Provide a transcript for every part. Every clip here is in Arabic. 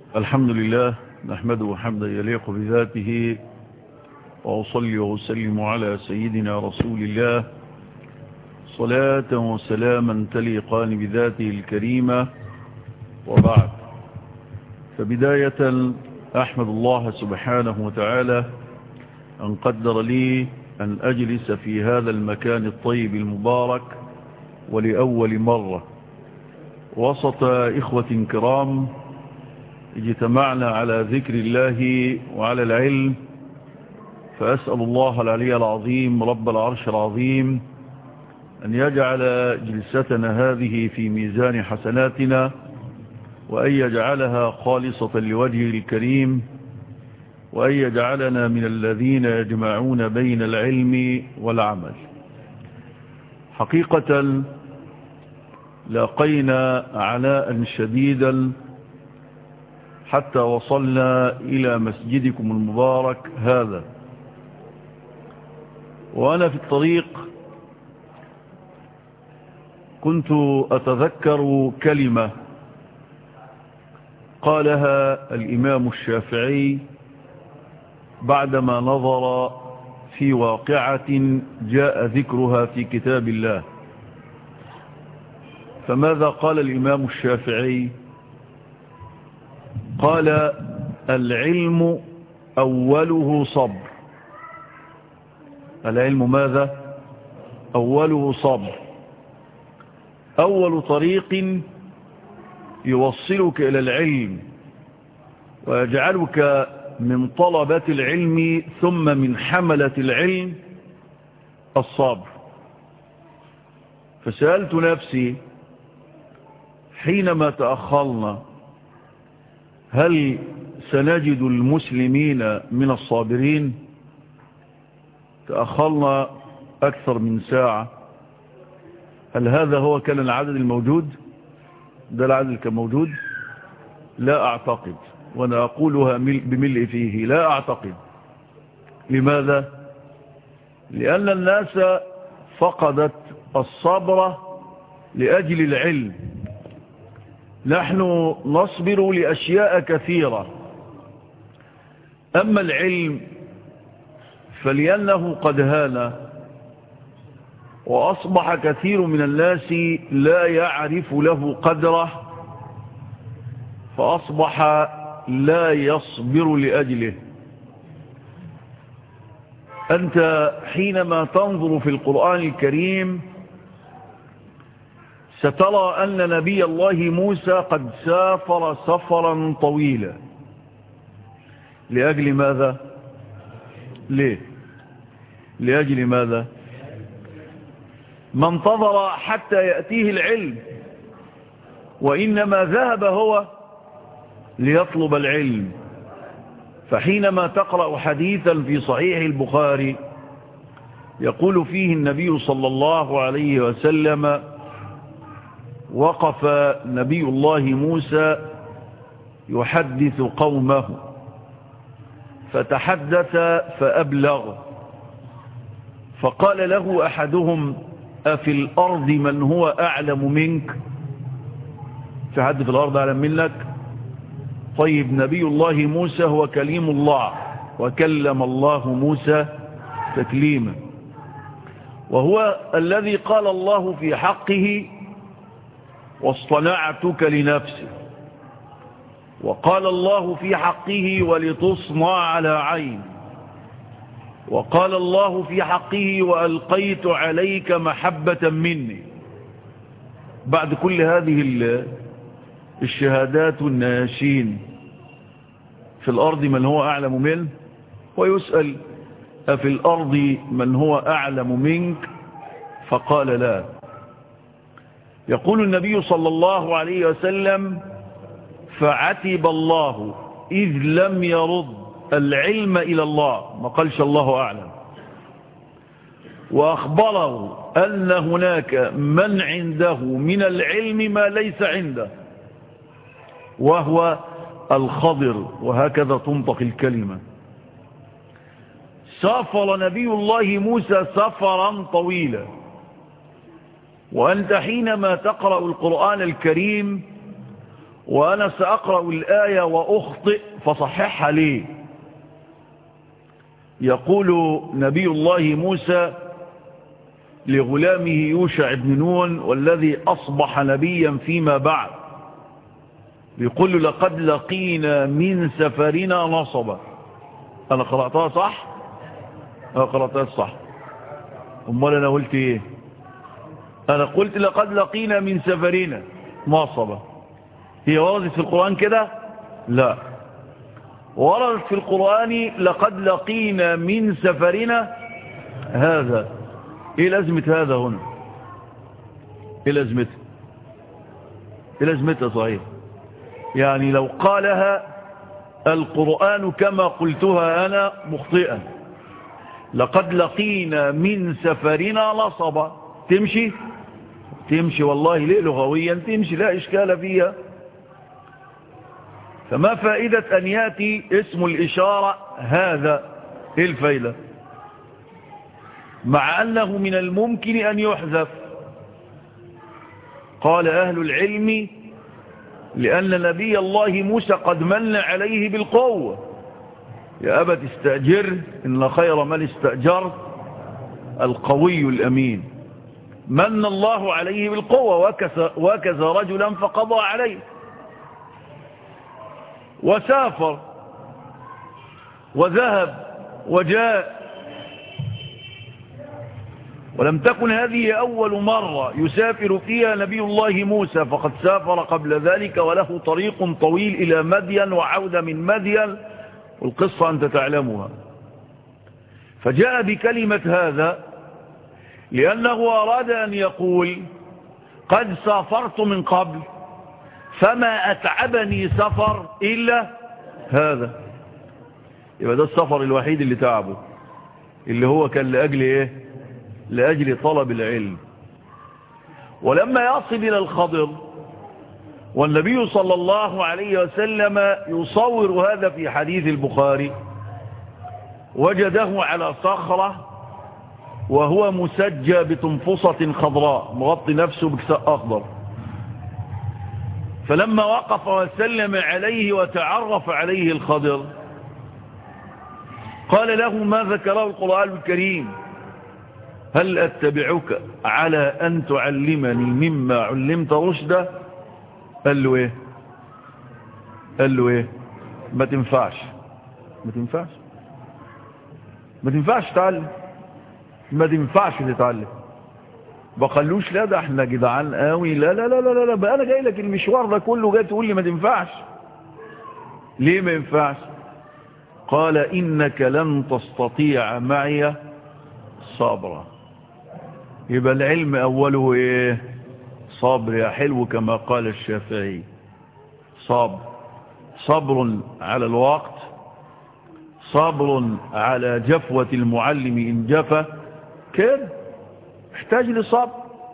الحمد لله نحمده حمدا يليق بذاته، وأصلي وأسلم على سيدنا رسول الله صلاة وسلاما تليقان بذاته الكريمة. وبعد، فبداية أحمد الله سبحانه وتعالى أن قدر لي أن أجلس في هذا المكان الطيب المبارك ولأول مرة وسط إخوة كرام اجتمعنا على ذكر الله وعلى العلم. فأسأل الله العلي العظيم رب العرش العظيم أن يجعل جلستنا هذه في ميزان حسناتنا، وأن يجعلها خالصة لوجهه الكريم، وأن يجعلنا من الذين يجمعون بين العلم والعمل. حقيقة لاقينا عناء شديدا حتى وصلنا إلى مسجدكم المبارك هذا، وأنا في الطريق كنت أتذكر كلمة قالها الإمام الشافعي بعدما نظر في واقعة جاء ذكرها في كتاب الله. فماذا قال الإمام الشافعي؟ قال: العلم أوله صبر. العلم ماذا؟ أوله صبر. أول طريق يوصلك إلى العلم ويجعلك من طلبة العلم ثم من حملة العلم الصبر. فسألت نفسي حينما تأخرنا: هل سنجد المسلمين من الصابرين؟ تأخرنا أكثر من ساعة. هل هذا هو كان العدد الموجود؟ ده العدد اللي كان موجود؟ لا أعتقد، وأنا أقولها بملء فيه، لا أعتقد. لماذا؟ لأن الناس فقدت الصبر لأجل العلم. نحن نصبر لأشياء كثيرة، أما العلم فلأنه قد هان، وأصبح كثير من الناس لا يعرف له قدره، فأصبح لا يصبر لأجله. أنت حينما تنظر في القرآن الكريم سترى أن نبي الله موسى قد سافر سفرا طويلا. لأجل ماذا؟ ليه؟ لأجل ماذا؟ ما انتظر حتى يأتيه العلم، وإنما ذهب هو ليطلب العلم. فحينما تقرأ حديثا في صحيح البخاري يقول فيه النبي صلى الله عليه وسلم: وقف نبي الله موسى يحدث قومه فتحدث فأبلغ، فقال له أحدهم: أفي الأرض من هو أعلم منك؟ في حد في الأرض أعلم منك؟ طيب، نبي الله موسى هو كليم الله، وكلم الله موسى تكليما، وهو الذي قال الله في حقه: واصطنعتك لنفسي. وقال الله في حقه: ولتصنع على عين. وقال الله في حقه: وألقيت عليك محبة مني. بعد كل هذه الشهادات والناشين، في الأرض من هو أعلم منه؟ ويسأل: أفي الأرض من هو أعلم منك؟ فقال: لا. يقول النبي صلى الله عليه وسلم: فعتب الله إذ لم يرد العلم إلى الله، ما قالش الله أعلم، وأخبره أن هناك من عنده من العلم ما ليس عنده، وهو الخضر. وهكذا تنطق الكلمة. سافر نبي الله موسى سفرا طويلا، وأنت حينما تقرأ القرآن الكريم وأنا سأقرأ الآية وأخطئ فصححها لي. يقول نبي الله موسى لغلامه يوشع بن نون والذي أصبح نبيا فيما بعد، يقول له لقد لقينا من سفرنا نصبا. أنا قرأتها صح؟ أنا قرأتها صح. أمال أنا قلت إيه؟ أنا قلت لقد لقينا من سفرنا نصبا. هي وردت في القرآن كده؟ لا، وردت في القرآن لقد لقينا من سفرنا هذا. ايه لازمة هذا هنا؟ ايه لازمتها؟ ايه لازمتها صحيح؟ يعني لو قالها القرآن كما قلتها انا مخطئا، لقد لقينا من سفرنا نصبا، تمشي؟ تمشي والله، ليه لغويا تمشي، لا اشكال فيها. فما فائدة ان ياتي اسم الاشارة هذا؟ ايه الفائدة؟ مع أنه من الممكن أن يحذف. قال أهل العلم لأن نبي الله موسى قد من عليه بالقوة، يا أبت استأجر إن خير من استأجر القوي الأمين. من الله عليه بالقوة، وكز رجلا فقضى عليه وسافر وذهب وجاء. ولم تكن هذه أول مرة يسافر فيها نبي الله موسى، فقد سافر قبل ذلك وله طريق طويل إلى مدين وعودة من مدين، والقصة أنت تعلمها. فجاء بكلمة هذا لأنه أراد أن يقول قد سافرت من قبل فما أتعبني سفر إلا هذا. يبقى ده السفر الوحيد اللي تعبه، اللي هو كان لأجل إيه؟ لأجل طلب العلم. ولما يصل إلى الخضر والنبي صلى الله عليه وسلم يصور هذا في حديث البخاري، وجده على صخرة وهو مسجى بتنفصة خضراء، مغطي نفسه بكساء أخضر. فلما وقف وسلم عليه وتعرف عليه الخضر قال له ما ذكره القرآن الكريم؟ هل أتبعك على أن تعلمني مما علمت رشدا؟ قال له إيه؟ قال له إيه؟ ما تنفعش، ما تنفعش، ما تنفعش تعلم، ما تنفعش تتعلم. بقالوش لا ده احنا جدعان قوي، لا لا لا لا لا، بقى انا جاي لك المشوار ده كله جاي تقول لي ما تنفعش. ليه ما ينفعش؟ قال إنك لن تستطيع معي صبرا. يبقى العلم أوله إيه؟ صبر يا حلو، كما قال الشافعي. صبر، صبر على الوقت، صبر على جفوة المعلم إن جفا، كده محتاج لصبر.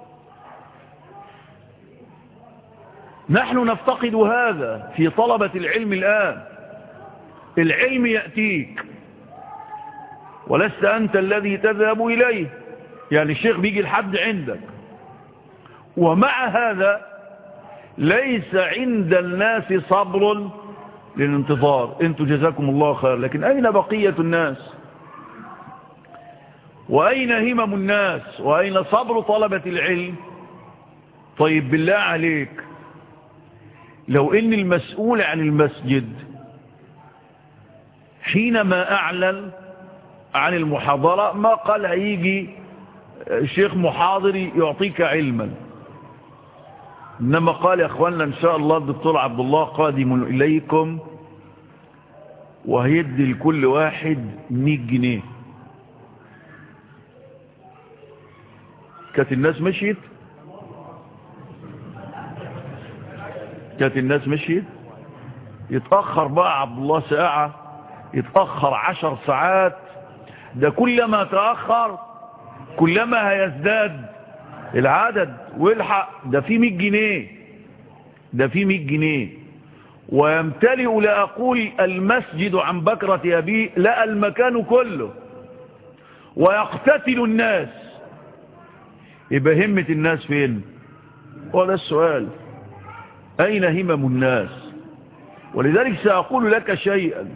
نحن نفتقد هذا في طلبة العلم الآن. العلم يأتيك ولست أنت الذي تذهب إليه، يعني الشيخ بيجي لحد عندك، ومع هذا ليس عند الناس صبر للانتظار. انتوا جزاكم الله خير، لكن أين بقية الناس؟ وأين همم الناس؟ وأين صبر طلبة العلم؟ طيب بالله عليك، لو إن المسؤول عن المسجد حينما أعلن عن المحاضرة ما قال هيجي الشيخ محاضر يعطيك علما، إنما قال يا أخوانا إن شاء الله الدكتور عبد الله قادم إليكم وهيدي لكل واحد 100 جنيه. كانت الناس مشيت؟ كانت الناس مشيت؟ يتأخر بقى عبد الله ساعة، يتأخر 10 ساعات، ده كلما تأخر كلما هيزداد العدد. والحق ده في 100 جنيه، ده في 100 جنيه، ويمتلئ لا أقول المسجد عن بكرة أبيه، لا المكان كله، ويقتتل الناس. يبقى همة الناس فين؟ هو ده السؤال. أين همم الناس؟ ولذلك سأقول لك شيئا.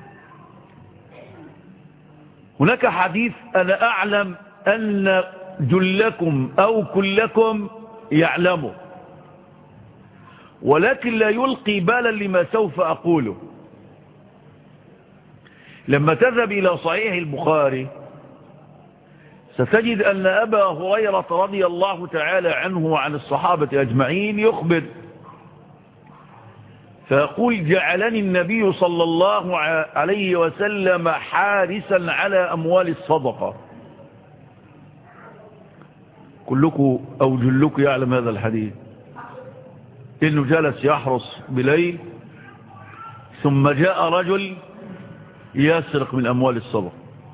هناك حديث أنا أعلم أن جلكم أو كلكم يعلمه، ولكن لا يلقي بالا لما سوف أقوله. لما تذهب إلى صحيح البخاري ستجد أن أبا هريرة رضي الله تعالى عنه وعن الصحابة أجمعين يخبر فيقول: جعلني النبي صلى الله عليه وسلم حارسا على أموال الصدقة. كلكم أو جلكم يعلم هذا الحديث، إنه جلس يحرس بليل ثم جاء رجل يسرق من أموال الصدقة،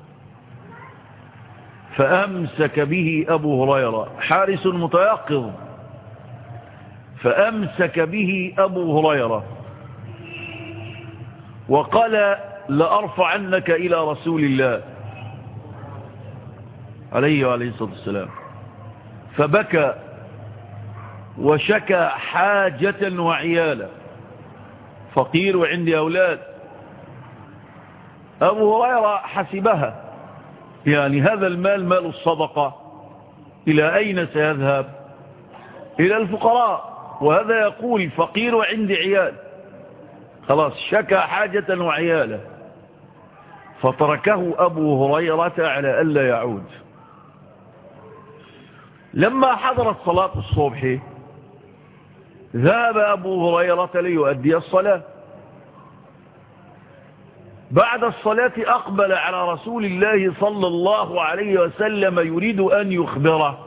فأمسك به أبو هريرة، حارس متيقظ، فأمسك به أبو هريرة وقال: لأرفعنك إلى رسول الله عليه وعليه الصلاة والسلام. فبكى وشكى حاجة وعيالا، فقير وعندي أولاد. أبو هريرة حسبها، يعني هذا المال مال الصدقة إلى أين سيذهب؟ إلى الفقراء، وهذا يقول فقير وعندي عيال، خلاص شكى حاجة وعيالا، فتركه أبو هريرة على ألا يعود. لما حضرت صلاة الصبح ذهب أبو هريرة ليؤدي الصلاة. بعد الصلاة أقبل على رسول الله صلى الله عليه وسلم يريد أن يخبره،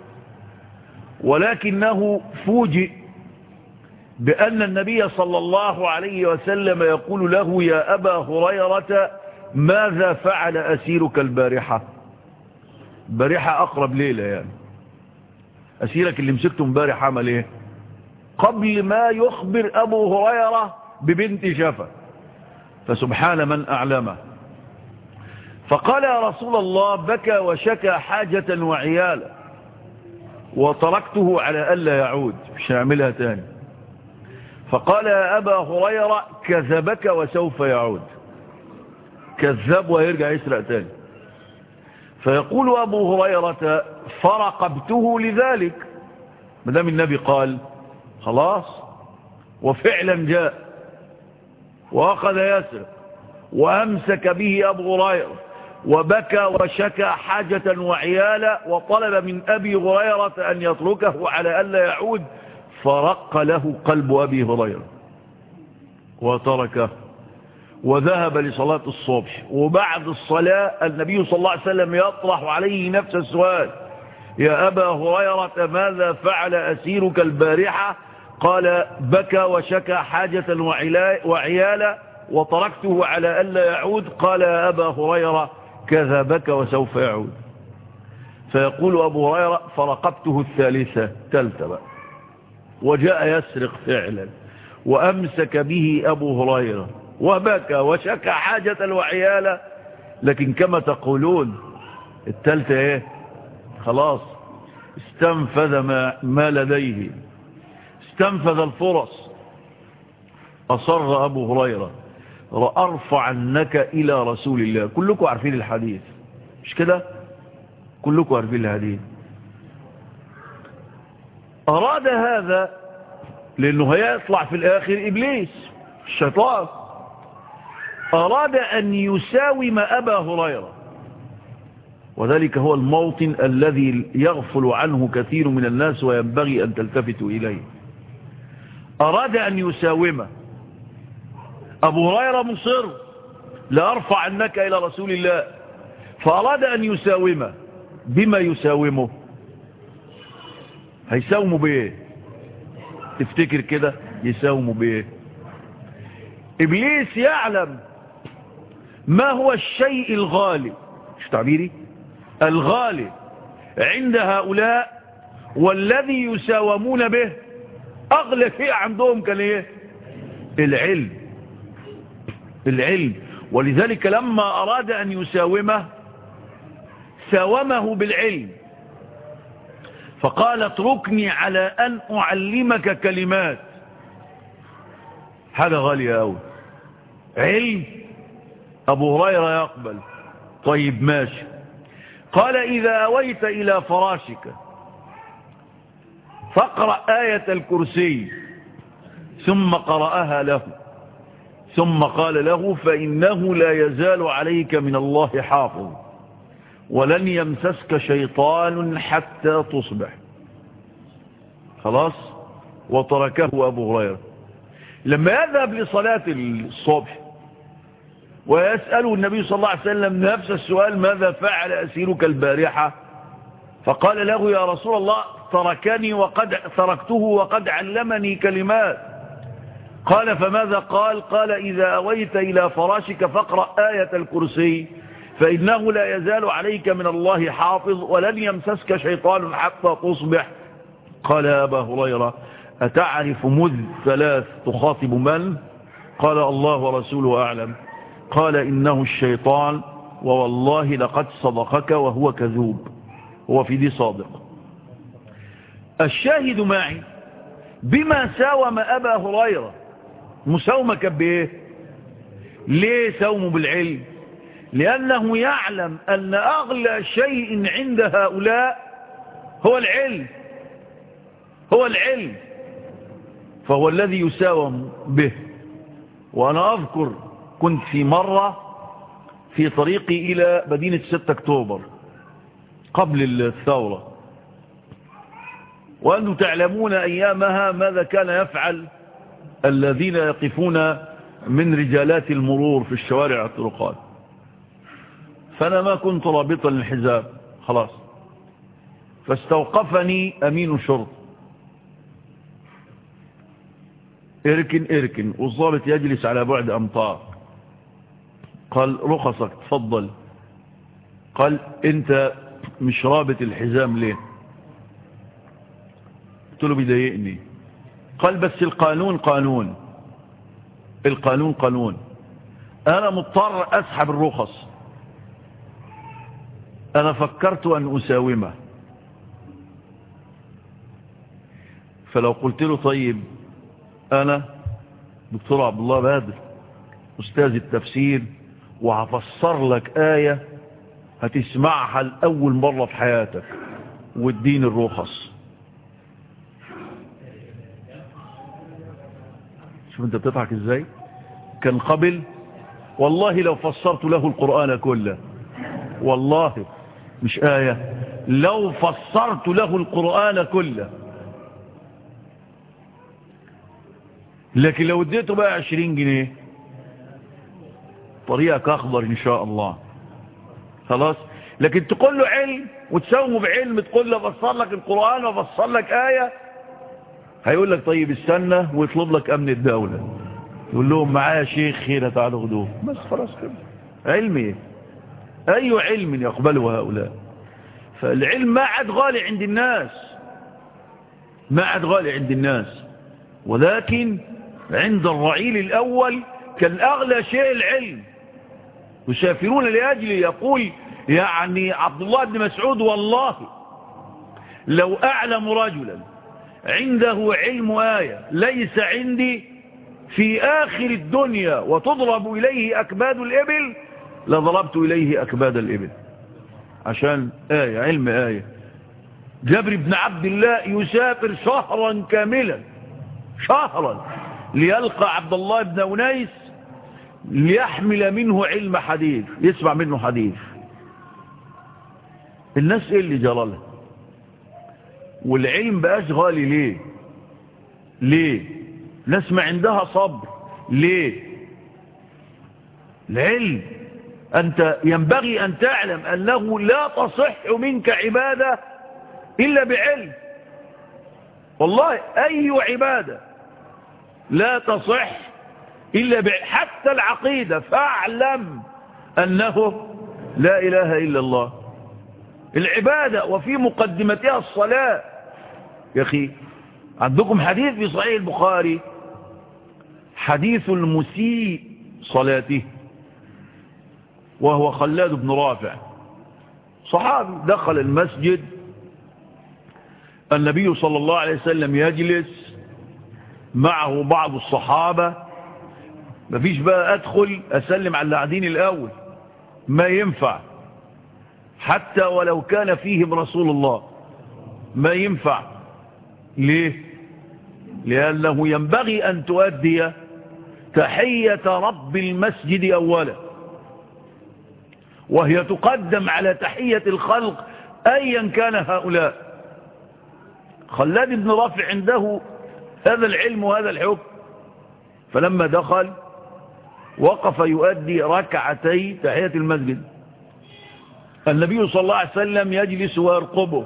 ولكنه فوجئ بأن النبي صلى الله عليه وسلم يقول له: يا أبا هريرة ماذا فعل أسيرك البارحة؟ البارحة أقرب ليلة، يعني أسيرك اللي مسكته امبارح عمل إيه؟ قبل ما يخبر أبو هريرة ببنت شفا، فسبحان من أعلمه. فقال: يا رسول الله، بكى وشكى حاجة وعيالا وتركته على ألا يعود، مش هعملها تاني. فقال: يا أبا هريرة كذبك وسوف يعود، كذب ويرجع يسرق تاني. فيقول أبو هريرة: فرقبته لذلك، مدام النبي قال خلاص. وفعلا جاء وأخذ يسرق وأمسك به أبو هريرة وبكى وشكى حاجة وعيالا، وطلب من أبي هريرة أن يتركه على ألا يعود، فرق له قلب أبي هريرة وتركه وذهب لصلاة الصبح. وبعد الصلاة النبي صلى الله عليه وسلم يطرح عليه نفس السؤال: يا أبا هريرة ماذا فعل أسيرك البارحة؟ قال: بكى وشكى حاجة وعيالا وتركته على ألا يعود. قال: يا أبا هريرة كذبك وسوف يعود. فيقول أبو هريرة: فرقبته الثالثة بقى، وجاء يسرق فعلا وأمسك به أبو هريرة وبكى وشكى حاجة وعيالا، لكن كما تقولون الثالثة ايه؟ خلاص استنفذ ما لديه، استنفذ الفرص. أصر أبو هريرة: لأرفعنك إلى رسول الله. كلكم عارفين الحديث مش كده؟ كلكم عارفين الحديث. أراد هذا لأنه هيطلع في الآخر إبليس الشيطان، أراد أن يساوم أبا هريرة، وذلك هو الموطن الذي يغفل عنه كثير من الناس وينبغي أن تلتفتوا إليه. أراد أن يساومه. أبو هريرة مصر: لأرفعنك إلى رسول الله. فأراد أن يساومه. بما يساومه؟ هيساومه بإيه؟ تفتكر كده يساومه بإيه؟ إبليس يعلم ما هو الشيء الغالي، مش تعبيري، الغالي عند هؤلاء، والذي يساومون به أغلى شيء عندهم كان إيه؟ العلم. ولذلك لما أراد أن يساومه ساومه بالعلم، فقال: اتركني على أن أعلمك كلمات حاجة غالية أوي. علم أبو هريرة يقبل. طيب ماشي. قال إذا أويت إلى فراشك فاقرأ آية الكرسي، ثم قرأها له، ثم قال له فإنه لا يزال عليك من الله حافظ ولن يمسسك شيطان حتى تصبح. خلاص. وتركه أبو هريرة. لما يذهب لصلاة الصبح ويسأله النبي صلى الله عليه وسلم نفس السؤال ماذا فعل أسيرك البارحة، فقال له يا رسول الله تركته وقد علمني كلمات. قال فماذا قال؟ قال إذا أويت إلى فراشك فاقرأ آية الكرسي فإنه لا يزال عليك من الله حافظ ولن يمسسك شيطان حتى تصبح. قال يا أبا هريرة أتعرف مذ 3 تخاطب من؟ قال الله ورسوله أعلم. قال إنه الشيطان ووالله لقد صدقك وهو كذوب. هو في دي صادق. الشاهد معي بما ساوم أبا هريرة. مساومة بإيه؟ ليه ساومه بالعلم؟ لأنه يعلم أن أغلى شيء عند هؤلاء هو العلم. هو العلم. فهو الذي يساوم به. وأنا أذكر كنت في مرة في طريقي إلى مدينة 6 أكتوبر قبل الثورة، وأنتم تعلمون أيامها ماذا كان يفعل الذين يقفون من رجالات المرور في الشوارع الطرقات. فأنا ما كنت رابطا للحزام خلاص، فاستوقفني أمين شرط. اركن والضابط يجلس على بعد أمتار. قال رخصك تفضل. قال انت مش رابط الحزام ليه؟ قلت له بيضايقني. قال بس القانون قانون. القانون قانون. انا مضطر اسحب الرخص. انا فكرت ان اساومه، فلو قلت له طيب انا دكتور عبد الله بدر استاذ التفسير وهفسر لك آية هتسمعها لأول مرة في حياتك واديني الرخص. شوف انت بتضحك ازاي. كان قبل والله لو فسرت له القرآن كله، والله مش آية، لو فسرت له القرآن كله. لكن لو اديته بقى 20 جنيه طريقك أخضر إن شاء الله. خلاص. لكن تقول له علم وتساومه بعلم، تقول له فسر لك القرآن وفسر لك آية، هيقول لك طيب استنى ويطلب لك أمن الدولة، يقول لهم معايا شيخ خير تعالوا خدوه بس. خلاص كده. علم ايه؟ أي علم يقبله هؤلاء؟ فالعلم ما عاد غالي عند الناس، ما عاد غالي عند الناس، ولكن عند الرعيل الأول كان أغلى شيء العلم. يسافرون لأجله. يقول يعني عبد الله بن مسعود والله لو أعلم رجلا عنده علم آية ليس عندي في آخر الدنيا وتضرب إليه أكباد الإبل لضربت إليه أكباد الإبل عشان آية، علم آية. جابر بن عبد الله يسافر شهرا كاملا، شهرا، ليلقى عبد الله بن أنيس ليحمل منه علم حديث، يسمع منه حديث. الناس ايه اللي جرالها؟ والعلم بقاش غالي ليه؟ ليه؟ ناس ما عندها صبر ليه؟ العلم أنت ينبغي أن تعلم أنه لا تصح منك عبادة إلا بعلم. والله أي عبادة لا تصح إلا حتى العقيدة. فاعلم أنه لا إله إلا الله. العبادة وفي مقدمتها الصلاة. يا أخي عندكم حديث في صحيح البخاري، حديث المسيء صلاته، وهو خلاد بن رافع صحابي دخل المسجد، النبي صلى الله عليه وسلم يجلس معه بعض الصحابة مفيش بقى ادخل اسلم على اللي قاعدين الاول، ما ينفع، حتى ولو كان فيهم رسول الله ما ينفع. ليه؟ لأنه ينبغي أن تؤدي تحية رب المسجد أولا، وهي تقدم على تحية الخلق أيا كان هؤلاء. خلاد بن رافع عنده هذا العلم وهذا الحكم، فلما دخل وقف يؤدي ركعتي تحية المسجد. النبي صلى الله عليه وسلم يجلس ويرقبه،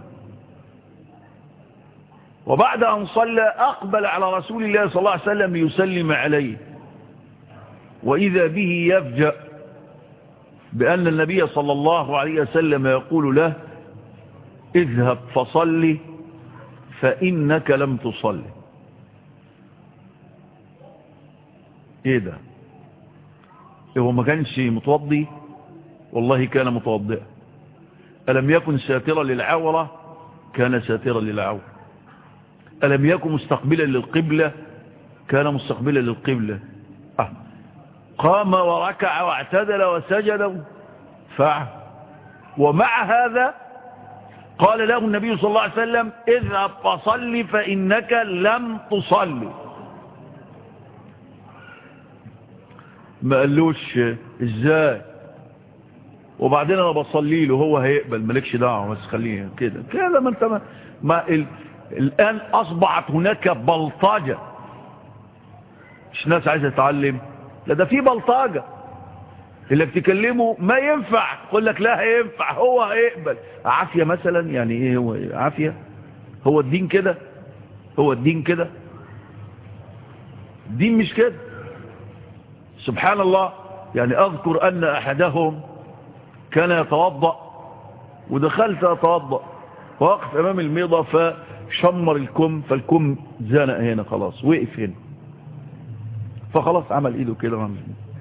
وبعد أن صلى أقبل على رسول الله صلى الله عليه وسلم ليسلم عليه، وإذا به يفجأ بأن النبي صلى الله عليه وسلم يقول له: اذهب فصلي فإنك لم تصلي. ايه ده؟ هو ما كانش متوضي؟ والله كان متوضئا. ألم يكن ساترا للعورة؟ كان ساترا للعورة. ألم يكن مستقبلا للقبلة؟ كان مستقبلا للقبلة. قام وركع واعتدل وسجد فعل، ومع هذا قال له النبي صلى الله عليه وسلم: اذهب فصلي فإنك لم تصلي. ما قالوش ازاي وبعدين انا بصلي له هو هيقبل، مالكش دعوه، بس خليه كده كده. ما انت الان اصبحت هناك بلطجه، مش ناس عايزه تتعلم، لا ده في بلطجه. اللي بتكلمه ما ينفع، يقول لك لا هينفع، هو هيقبل. عافيه مثلا، يعني ايه هو عافيه؟ هو الدين كده؟ هو الدين كده؟ الدين مش كده. سبحان الله. يعني اذكر ان احدهم كان يتوضأ، ودخلت اتوضأ، وقف امام الميضة فشمر الكم، فالكم زنق هنا، خلاص وقف هنا، فخلاص عمل ايده كده.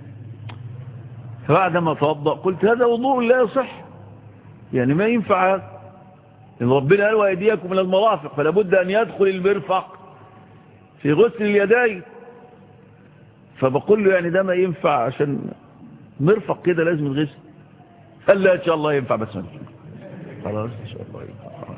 فبعدما اتوضأ قلت: هذا وضوء لا يصح، يعني ما ينفع هذا، إن ربنا قال: وأيديكم من المرافق، فلا بد أن يدخل المرفق في غسل اليدين. فبقول له: يعني ده ما ينفع، عشان مرفق كده لازم الغسل. قال: لا إن شاء الله ينفع، بس خلاص إن شاء الله ينفع.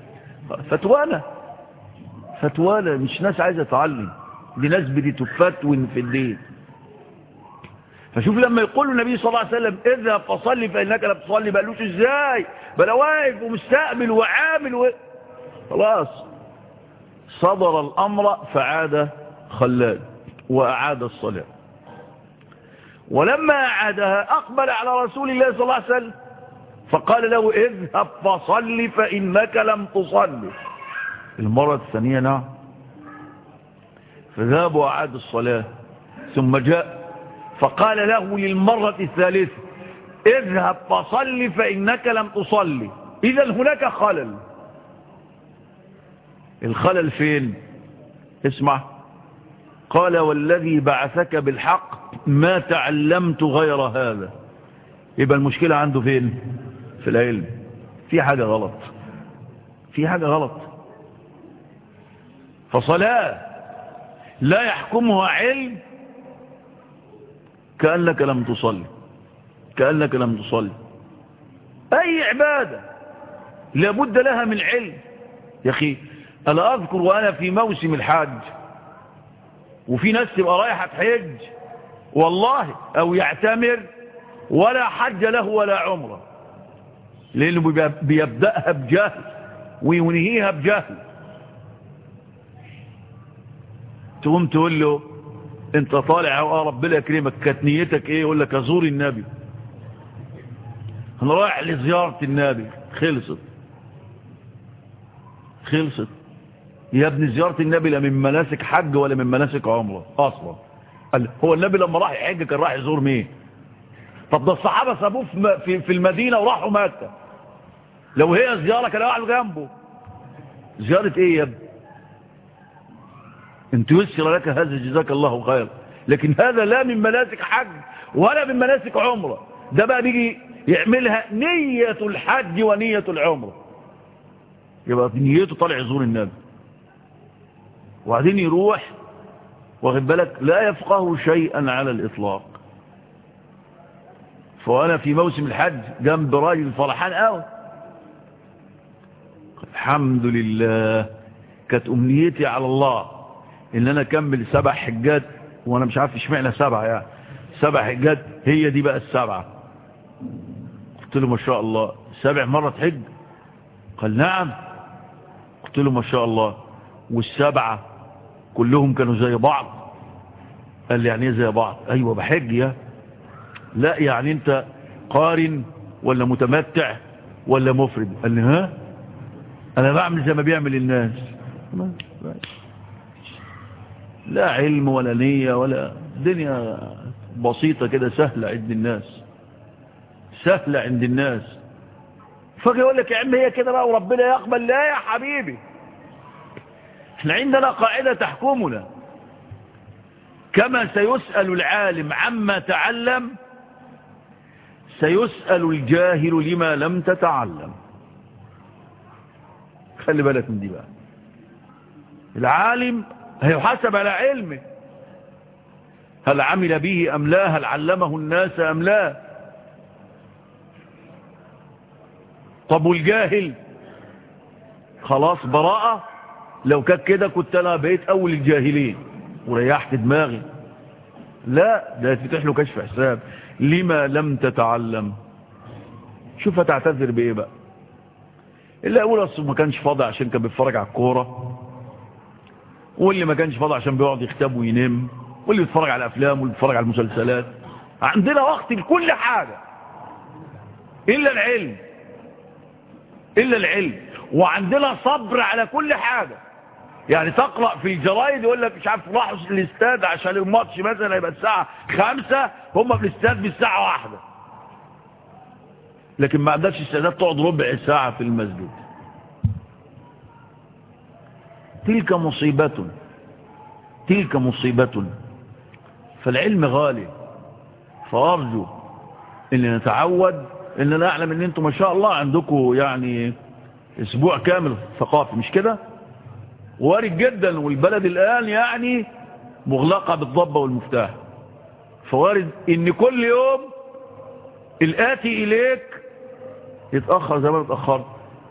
فتوانا مش ناس عايزة تعلم، دي ناس بتفتون في الدين. فشوف لما يقول النبي صلى الله عليه وسلم: اذهب فصلي فإنك لا تصلي، ما قالوش ازاي، بلا واقف ومستقبل وعامل خلاص. صدر الأمر فعاد خلاد وأعاد الصلاة، ولما أعادها أقبل على رسول الله صلى الله عليه وسلم فقال له: اذهب فصلي فإنك لم تصلي. المرة الثانية نعم، فذهب وأعاد الصلاة، ثم جاء فقال له للمرة الثالثة: اذهب فصلي فإنك لم تصلي. إذن هناك خلل. الخلل فين؟ اسمع. قال: والذي بعثك بالحق ما تعلمت غير هذا. يبقى المشكلة عنده فين؟ في العلم. في حاجة غلط، في حاجة غلط. فصلاة لا يحكمها علم كأنك لم تصلي، كأنك لم تصلي. أي عبادة لابد لها من علم. يا أخي أنا أذكر وأنا في موسم الحج، وفي ناس تبقى رايحة حج والله أو يعتمر ولا حج له ولا عمره، لأنه بيبدأها بجهل وينهيها بجهل. تقوم تقول له: انت طالع ربنا يكرمك، كانت نيتك ايه؟ يقول لك: ازور النبي، انا رايح لزيارة النبي. خلصت يا ابن زيارة النبي لا من مناسك حج ولا من مناسك عمره اصلا. هو النبي لما راح يحج كان راح يزور مين؟ طب ده الصحابة سابوه في المدينة وراحوا مكة. لو هي زيارة كان واحد جنبه. زيارة ايه يا ابن؟ انت يسر لك هذا جزاك الله خير، لكن هذا لا من مناسك حج ولا من مناسك عمره. ده بقى بيجي يعملها نية الحج ونية العمره، يبقى نيته طالع يزور النبي، وبعدين يروح واخد بالك، لا يفقه شيئا على الإطلاق. فأنا في موسم الحج جنب راجل فرحان قوي، الحمد لله، كانت أمنيتي على الله إن أنا أكمل 7 حجات، وأنا مش عارف اشمعنى 7 يعني 7 حجات، هي دي بقى ال7. قلت له ما شاء الله 7 مرة حج؟ قال نعم. قلت له ما شاء الله، وال7 كلهم كانوا زي بعض؟ قال لي يعني ايه زي بعض؟ ايوه بحج يا، لا يعني انت قارن ولا متمتع ولا مفرد؟ قال لي ها، انا بعمل زي ما بيعمل الناس. لا علم ولا نية ولا الدنيا، بسيطة كده سهلة عند الناس، سهلة عند الناس. فجأة يقول لك يا عم هي كده بقى وربنا يقبل. لا يا حبيبي، احنا عندنا قاعدة تحكمنا، كما سيسأل العالم عما تعلم سيسأل الجاهل لما لم تتعلم. خلي بالك من دي بقى، العالم هيحاسب على علمه، هل عمل به أم لا، هل علمه الناس أم لا. طب والجاهل خلاص براءة، لو كانت كده كنت أنا بقيت أول الجاهلين وريحت دماغي. لا، ده يتفتح له كشف حساب، لما لم تتعلم. شوف هتعتذر بإيه بقى؟ اللي أقول أصلا ما كانش فاضي عشان كان بيتفرج على الكورة، واللي ما كانش فاضي عشان بيقعد يكتب وينام، واللي بيتفرج على الأفلام واللي بيتفرج على المسلسلات. عندنا وقت لكل حاجة إلا العلم، إلا العلم. وعندنا صبر على كل حاجة. يعني تقرأ في الجرايد يقول لك مش عارف راحوا الاستاد عشان الماتش مثلا يبقى الساعة 5، هم في الاستاد بالساعة 1، لكن ما عندكش استعداد تقعد ربع ساعة في المسجد. تلك مصيبة، تلك مصيبة. فالعلم غالي، فأرجو ان نتعود. ان انا اعلم ان انتم ما شاء الله عندكم يعني اسبوع كامل ثقافي، مش كده؟ وارد جدا، والبلد الان يعني مغلقة بالضبة والمفتاح، فوارد ان كل يوم الاتي اليك يتأخر زي ما اتأخرت.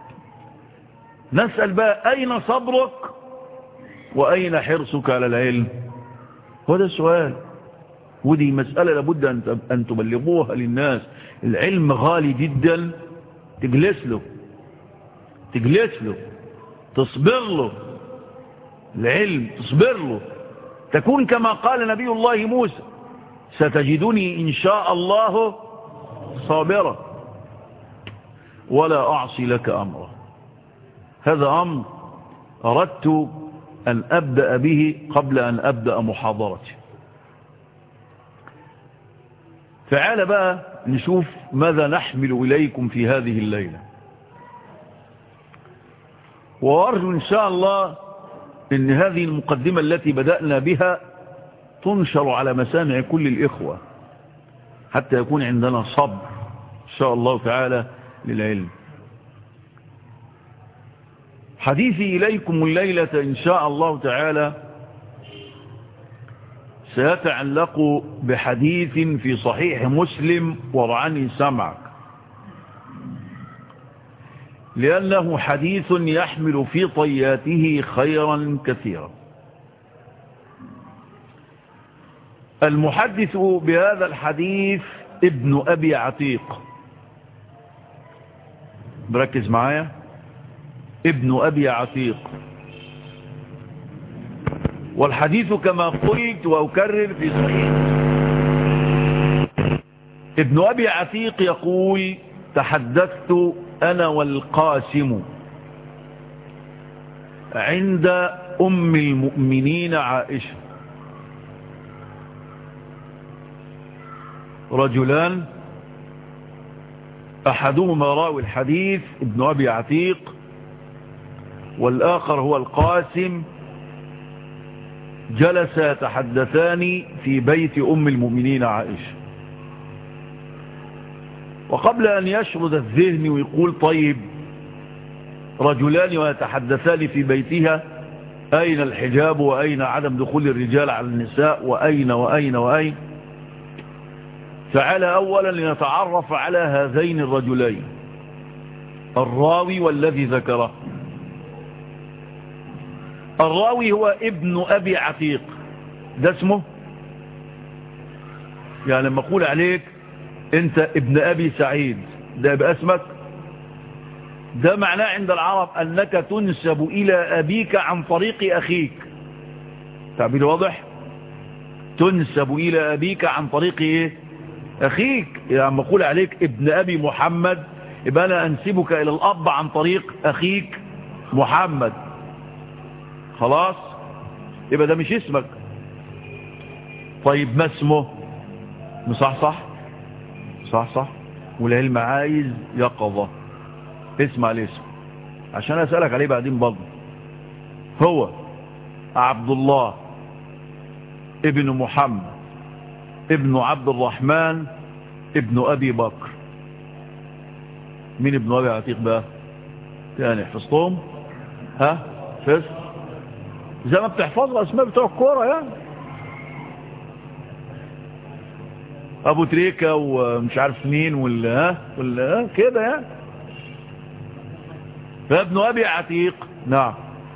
نسأل بقى اين صبرك واين حرصك على العلم؟ هو ده السؤال، ودي مسألة لابد أن تبلغوها للناس. العلم غالي جدا، تجلس له، تجلس له، تصبر له. العلم تصبر له، تكون كما قال نبي الله موسى ستجدني إن شاء الله صابرا ولا أعصي لك أمرا. هذا أمر أردت أن أبدأ به قبل أن أبدأ محاضرتي. تعال بقى نشوف ماذا نحمل إليكم في هذه الليلة، وأرجو إن شاء الله إن هذه المقدمة التي بدأنا بها تنشر على مسامع كل الإخوة حتى يكون عندنا صبر إن شاء الله تعالى للعلم. حديثي إليكم الليلة إن شاء الله تعالى سيتعلق بحديث في صحيح مسلم وارعني سمعك، لأنه حديث يحمل في طياته خيرا كثيرا. المحدث بهذا الحديث ابن أبي عتيق، بركز معايا، ابن أبي عتيق. والحديث كما قلت وأكرر في صحيح. ابن أبي عتيق يقول: تحدثت أنا والقاسم عند أم المؤمنين عائشة، رجلان أحدهما راوي الحديث ابن أبي عتيق، والآخر هو القاسم، جلس يتحدثان في بيت أم المؤمنين عائشة. وقبل أن يشرد الذهن ويقول طيب رجلان ويتحدثان في بيتها، أين الحجاب وأين عدم دخول الرجال على النساء وأين وأين وأين. تعالى أولا لنتعرف على هذين الرجلين، الراوي والذي ذكره. الراوي هو ابن أبي عتيق، ده اسمه. يعني لما أقول عليك أنت ابن أبي سعيد، ده يبقى اسمك. ده معناه عند العرب أنك تنسب إلى أبيك عن طريق أخيك. تعبير واضح؟ تنسب إلى أبيك عن طريق إيه؟ أخيك. يعني لما أقول عليك ابن أبي محمد، يبقى أنا أنسبك إلى الأب عن طريق أخيك محمد. خلاص؟ يبقى ده مش اسمك. طيب ما اسمه؟ مصحصح؟ صح. والعلم عايز يقظة. اسمع الاسم عشان أسألك عليه بعدين برضه. هو عبد الله ابن محمد ابن عبد الرحمن ابن أبي بكر. مين ابن أبي عتيق بقى؟ تاني حفظتهم؟ ها؟ حفظت؟ زي ما بتحفظ الأسماء بتوع الكورة يعني. أبو تريكة ومش عارف مين ولا كده يعني. فابن أبي عتيق. نعم.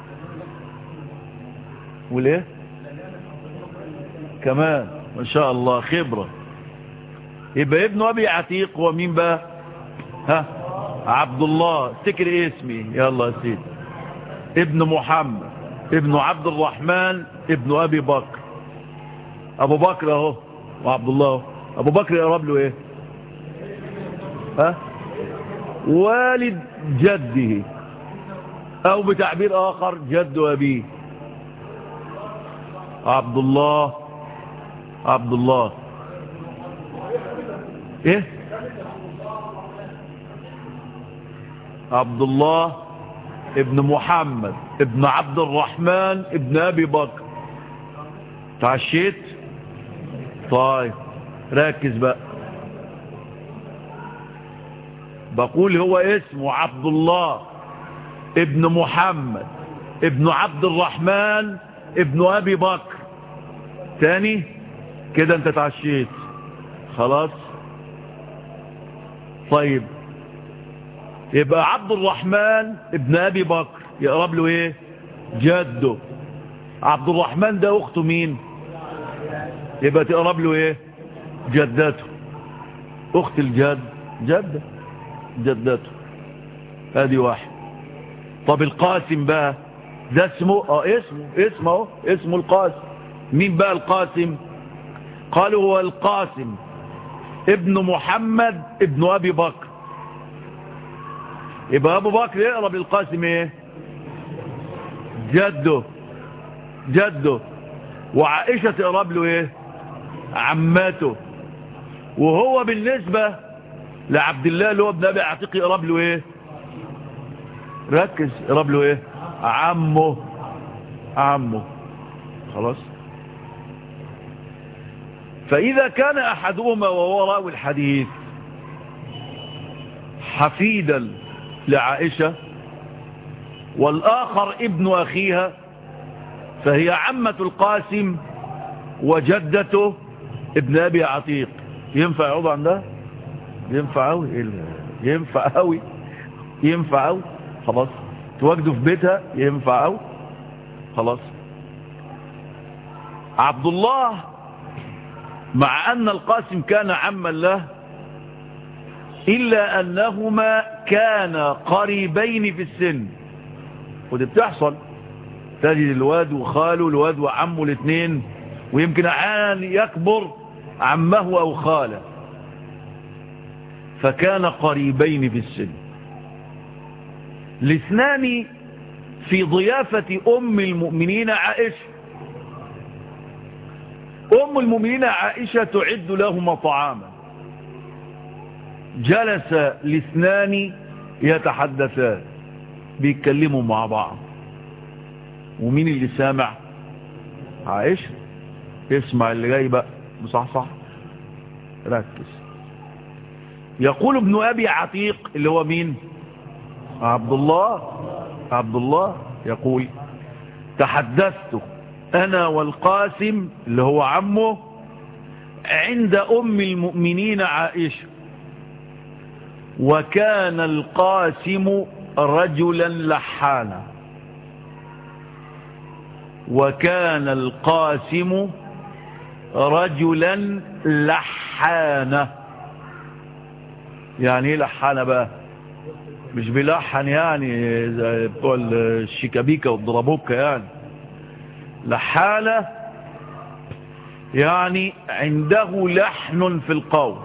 وليه كمان؟ ما شاء الله خبرة. يبقى ابن أبي عتيق هو مين بقى؟ ها؟ عبد الله. افتكر اسمي يلا يا سيدي. ابن محمد ابن عبد الرحمن ابن أبي بكر. أبو بكر اهو وعبد الله اهو. أبو بكر يقرب له ايه؟ ها؟ والد جده، أو بتعبير آخر جد أبيه. عبد الله ايه؟ عبد الله ابن محمد ابن عبد الرحمن ابن أبي بكر. تعشيت؟ طيب ركز بقى. بقول هو اسمه عبد الله ابن محمد ابن عبد الرحمن ابن أبي بكر. تاني كده انت تعشيت خلاص. طيب يبقى عبد الرحمن ابن أبي بكر يقرب له ايه؟ جده. عبد الرحمن ده اخته مين؟ يبقى تقرب له ايه؟ جدته. اخت الجد جدته. ادي واحد. طب القاسم بقى ده اسمه اسمه القاسم. مين بقى القاسم؟ قالوا هو القاسم ابن محمد ابن أبي بكر. يبقى أبو بكر يقرب للقاسم ايه؟ جده. وعائشة تقرب له ايه؟ عماته. وهو بالنسبة لعبد الله اللي هو ابن أبي عتيق يقرب له ايه؟ ركز. يقرب له ايه؟ عمه. خلاص. فإذا كان أحدهما وهو راوي الحديث حفيدا لعائشة والآخر ابن أخيها، فهي عمة القاسم وجدته ابن أبي عتيق. ينفع يعوض عن ده؟ ينفع أوي. خلاص. تواجده في بيتها ينفع أوي. خلاص. عبد الله مع أن القاسم كان عما له إلا أنهما كانا قريبين في السن. ودي بتحصل، تجد الواد وخاله، الواد وعمه الاثنين، ويمكن أحيانا يكبر عمه أو خاله. فكان قريبين في السن. الاثنان في ضيافة أم المؤمنين عائشة. أم المؤمنين عائشة تعد لهما طعاما. جلس الاثنان يتحدثان، بيتكلموا مع بعض. ومين اللي سامع؟ عائشة. اسمع اللي جاي بقى مصحصح ركز. يقول ابن أبي عتيق اللي هو مين؟ عبد الله يقول: تحدثت أنا والقاسم اللي هو عمه عند أم المؤمنين عائشة، وكان القاسم رجلا لحانا، وكان القاسم رجلا لحانا. يعني ايه لحانا بقى؟ مش بيلحن يعني زي بتوع الشيكابيكا والضربوكا، يعني لحانة يعني عنده لحن في القول،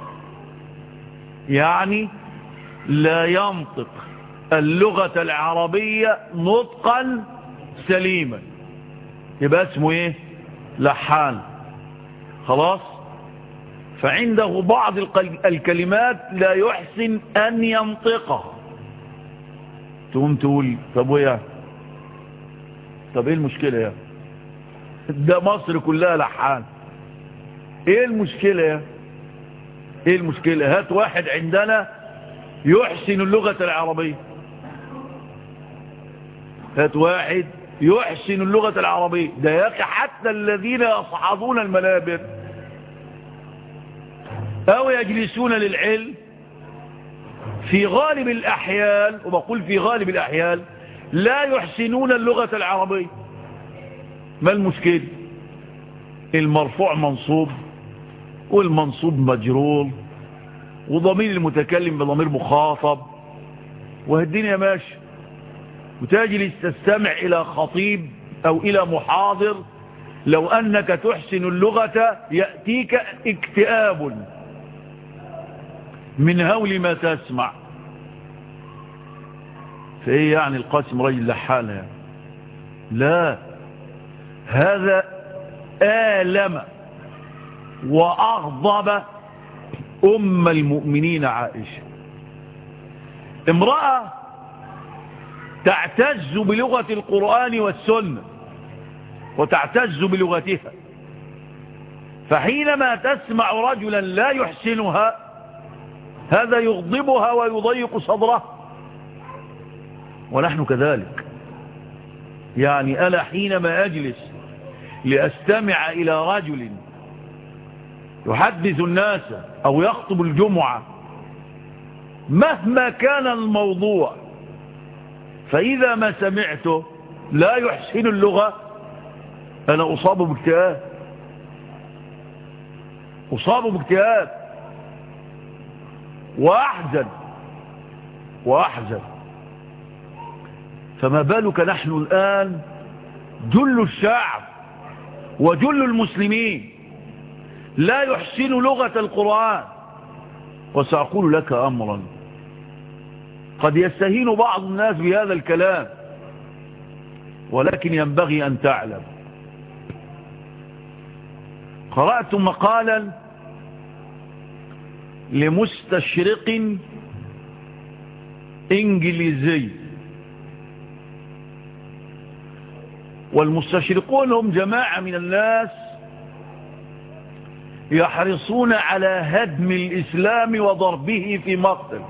يعني لا ينطق اللغة العربية نطقا سليما، يبقى اسمه ايه؟ لحان. خلاص. فعنده بعض الكلمات لا يحسن ان ينطقها، تقوم تقول طب ويا طب ايه المشكلة يا ده مصر كلها لحان، ايه المشكلة يا ايه المشكلة؟ هات واحد عندنا يحسن اللغة العربية، هات واحد يحسن اللغة العربية. ده يا اخي حتى الذين يصعدون المنابر او يجلسون للعلم في غالب الأحيان، وبقول في غالب الأحيان، لا يحسنون اللغة العربية. ما المشكلة؟ المرفوع منصوب والمنصوب مجرور وضمير المتكلم بضمير مخاطب والدنيا ماشي، وتجلس تستمع إلى خطيب أو إلى محاضر، لو أنك تحسن اللغة يأتيك اكتئاب من هول ما تسمع. فايه يعني القاسم رجل لحانة يعني؟ لا، هذا آلم وأغضب أم المؤمنين عائشة، امرأة تعتز بلغة القرآن والسنة وتعتز بلغتها، فحينما تسمع رجلا لا يحسنها هذا يغضبها ويضيق صدرها. ونحن كذلك، يعني أنا حينما أجلس لأستمع إلى رجل يحدث الناس أو يخطب الجمعة مهما كان الموضوع، فإذا ما سمعته لا يحسن اللغة أنا أصاب باكتئاب، أصاب باكتئاب وأحزن. فما بالك نحن الآن جل الشعب وجل المسلمين لا يحسن لغة القرآن. وسأقول لك أمرا قد يستهين بعض الناس بهذا الكلام، ولكن ينبغي أن تعلم. قرأت مقالا لمستشرق إنجليزي، والمستشرقون هم جماعة من الناس يحرصون على هدم الإسلام وضربه في مقتل،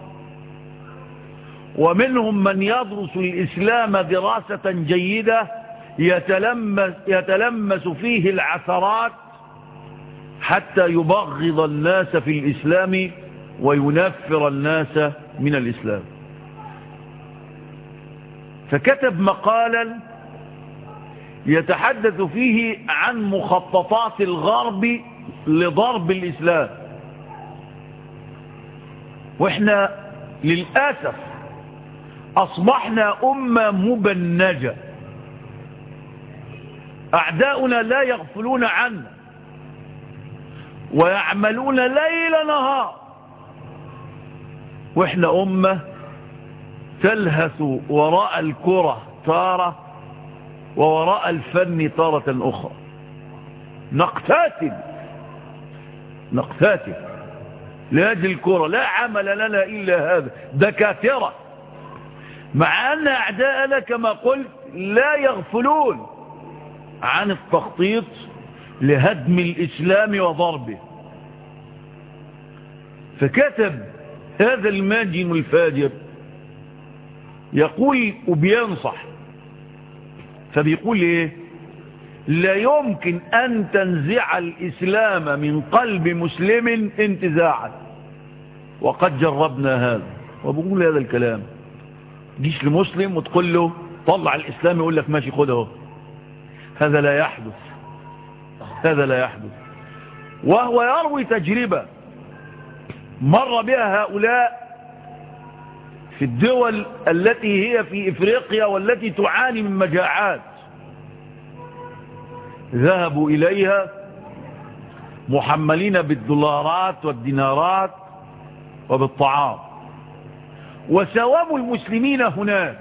ومنهم من يدرس الإسلام دراسة جيدة يتلمس فيه العثرات حتى يبغض الناس في الإسلام وينفر الناس من الإسلام. فكتب مقالا يتحدث فيه عن مخططات الغرب لضرب الإسلام، وإحنا للأسف أصبحنا أمة مبنجة، أعداؤنا لا يغفلون عنا ويعملون ليل نهار، وإحنا أمة تلهث وراء الكرة تارة ووراء الفن تارة أخرى، نقتاتل لأجل الكرة، لا عمل لنا إلا هذا، دكاترة، مع أن أعداءنا كما قلت لا يغفلون عن التخطيط لهدم الإسلام وضربه. فكتب هذا الماجن الفاجر يقول وبينصح فبيقول ايه؟ لا يمكن ان تنزع الاسلام من قلب مسلم انتزاعا، وقد جربنا هذا. وبقول هذا الكلام جيش لمسلم وتقول له طلع الاسلام، يقول لك ماشي خده. هذا لا يحدث، هذا لا يحدث. وهو يروي تجربة مر بها هؤلاء في الدول التي هي في إفريقيا والتي تعاني من مجاعات. ذهبوا إليها محملين بالدولارات والدينارات وبالطعام، وسواموا المسلمين هناك: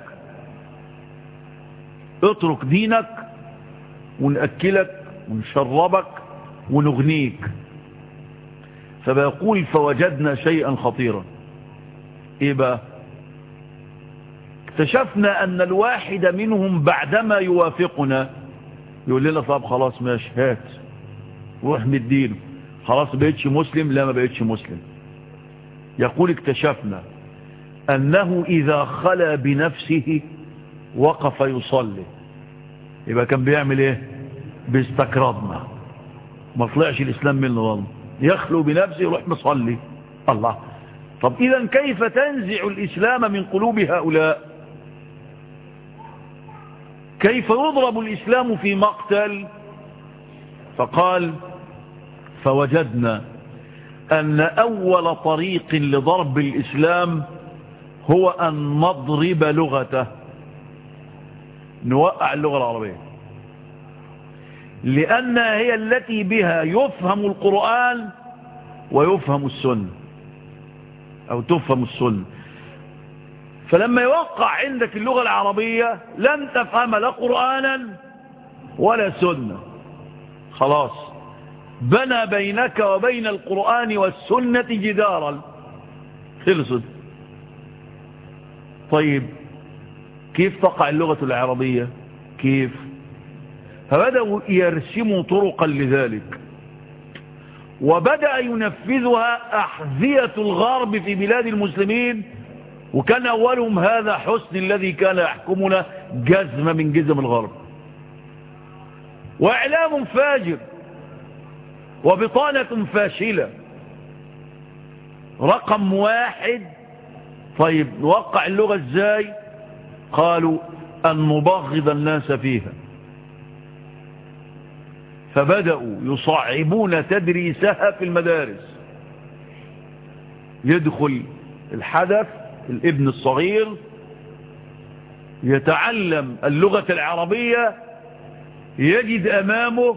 اترك دينك ونأكلك ونشربك ونغنيك. فبيقول فوجدنا شيئا خطيرا. ايه بقى؟ اكتشفنا ان الواحد منهم بعدما يوافقنا يقول لنا طب خلاص ماشي هات روح مدينه، خلاص بقيتش مسلم؟ لا، ما بقيتش مسلم. يقول اكتشفنا انه اذا خلى بنفسه وقف يصلي. يبقى كان بيعمل ايه؟ بيستكرضنا، ما طلعش الاسلام منه والله، يخلو بنفسه يروح مصلي. الله، طب اذا كيف تنزع الاسلام من قلوب هؤلاء؟ كيف يضرب الاسلام في مقتل؟ فقال فوجدنا ان اول طريق لضرب الاسلام هو ان نضرب لغته، نوقع اللغة العربية، لأنها هي التي بها يفهم القرآن ويفهم السنة، أو تفهم السنة. فلما يوقع عندك اللغة العربية لن تفهم لا قرآنا ولا سنة، خلاص بنى بينك وبين القرآن والسنة جدارا، خلصت. طيب كيف تقع اللغة العربية؟ كيف؟ فبدأوا يرسموا طرقا لذلك، وبدأ ينفذها أحذية الغرب في بلاد المسلمين، وكان أولهم هذا حسن الذي كان يحكمنا جزم من جزم الغرب. وإعلام فاجر وبطانة فاشلة. رقم واحد، طيب نوقع اللغة ازاي؟ قالوا أن نبغض الناس فيها، فبدأوا يصعبون تدريسها في المدارس. يدخل الحدث الابن الصغير يتعلم اللغة العربية، يجد أمامه،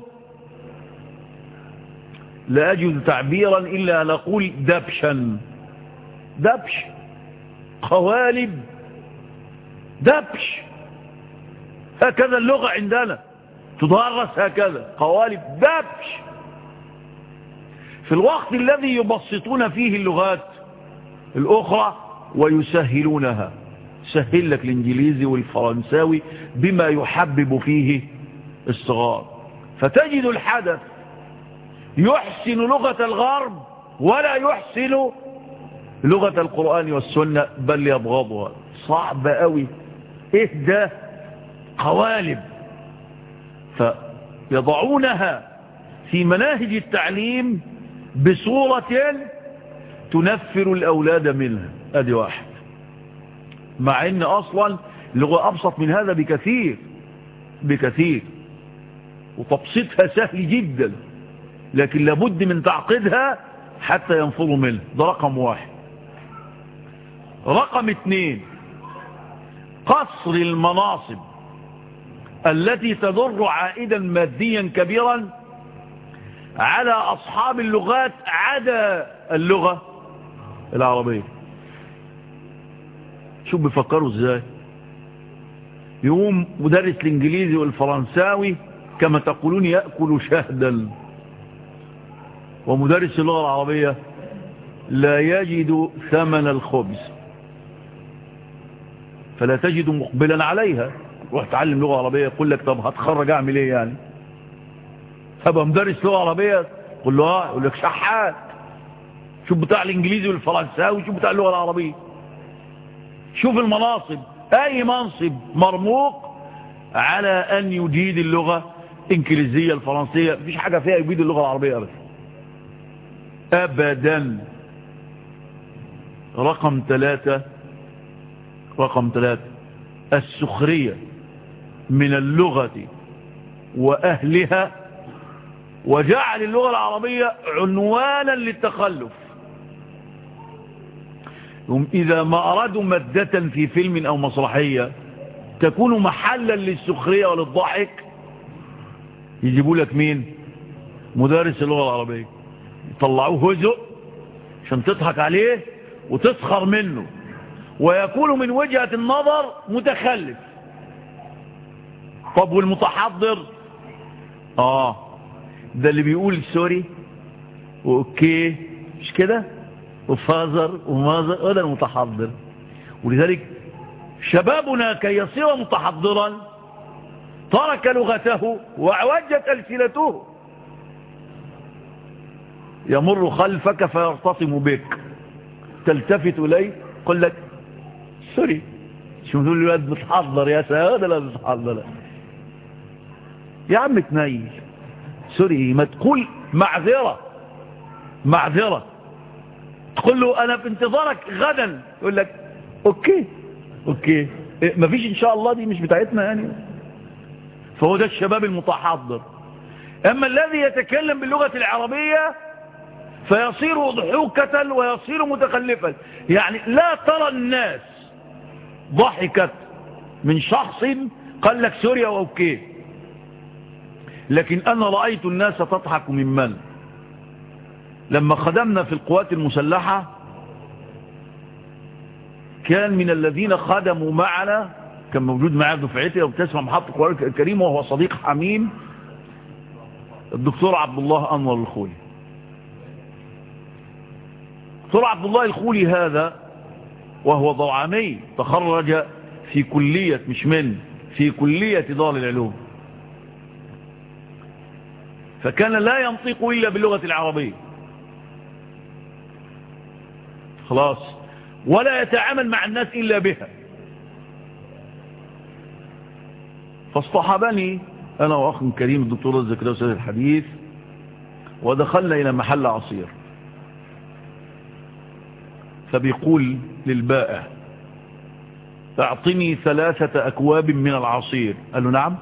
لا أجد تعبيرا إلا نقول دبشا، دبش، قوالب، دبش. هكذا اللغة عندنا تدرس هكذا، قوالب، دبش. في الوقت الذي يبسطون فيه اللغات الأخرى ويسهلونها، سهل لك الإنجليزي والفرنساوي بما يحبب فيه الصغار. فتجد الحدث يحسن لغة الغرب ولا يحسن لغة القرآن والسنة، بل يبغضها. صعب قوي. ايه ده؟ قوالب. فيضعونها في مناهج التعليم بصورة تنفر الأولاد منها. ادي واحد، مع ان اصلا اللغة ابسط من هذا بكثير بكثير، وتبسيطها سهل جدا، لكن لابد من تعقيدها حتى ينفروا منه. ده رقم واحد. رقم اثنين، قصر المناصب التي تضر عائدا ماديا كبيرا على أصحاب اللغات عدا اللغة العربية. شوف بيفكروا ازاي. يقوم مدرس الانجليزي والفرنساوي كما تقولون يأكل شهدا، ومدرس اللغة العربية لا يجد ثمن الخبز، فلا تجد مقبلا عليها. روح تعلم لغة عربية، يقول لك طب هتخرج اعمل ايه يعني؟ هبقى مدرس لغة عربية؟ قل له اه، يقول لك شحات. شوف بتاع الانجليزي والفرنساوي، شوف بتاع اللغة العربية. شوف المناصب، اي منصب مرموق على أن يجيد اللغة الإنجليزية الفرنسية، مفيش حاجة فيها يجيد اللغة العربية أبدا أبدا. رقم 3 السخرية من اللغة وأهلها، وجعل اللغة العربية عنوانا للتخلف. إذا ما أرادوا مادة في فيلم أو مسرحية تكون محلا للسخرية وللضحك، يجيبوا لك مين؟ مدرس اللغة العربية، يطلعوه هزء عشان تضحك عليه وتسخر منه، ويكون من وجهة النظر متخلف. طب والمتحضر؟ ده اللي بيقول سوري واوكي مش كده وفازر ومازر، هذا المتحضر. ولذلك شبابنا كي يصير متحضرا ترك لغته وعوجت ألسنته، يمر خلفك فيرتطم بك، تلتفت إليه قل لك سوري، شو تقول له متحضر يا سيدة؟ لا متحضر يا عم تنيل سوري، ما تقول معذرة تقول له أنا في انتظارك غدا، يقول لك أوكي مفيش إن شاء الله، دي مش بتاعتنا يعني. فهو ده الشباب المتحضر. أما الذي يتكلم باللغة العربية فيصير ضحوكة ويصير متخلفا. يعني لا ترى الناس ضحكت من شخص قال لك سوريا وأوكي، لكن أنا رأيت الناس تضحك ممن لما خدمنا في القوات المسلحة كان من الذين خدموا معنا، كان موجود معي دفعتي وبتسمع محطة القرآن الكريم وهو صديق حميم، الدكتور عبد الله أنور الخولي. الدكتور عبد الله الخولي هذا وهو ضوعاني تخرج في كلية في كلية دار العلوم، فكان لا ينطق إلا باللغة العربية خلاص، ولا يتعامل مع الناس إلا بها. فاصطحبني أنا وأخ كريم الدكتور الزكريا أستاذ الحديث، ودخلنا إلى محل عصير، فبيقول للبائع اعطني 3 أكواب من العصير. قال له نعم.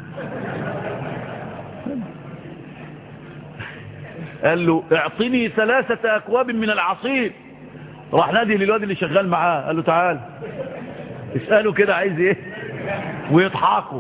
قال له اعطني 3 أكواب من العصير. راح نادي للواد اللي شغال معاه قال له تعال اسأله كده عايز ايه، ويضحكوا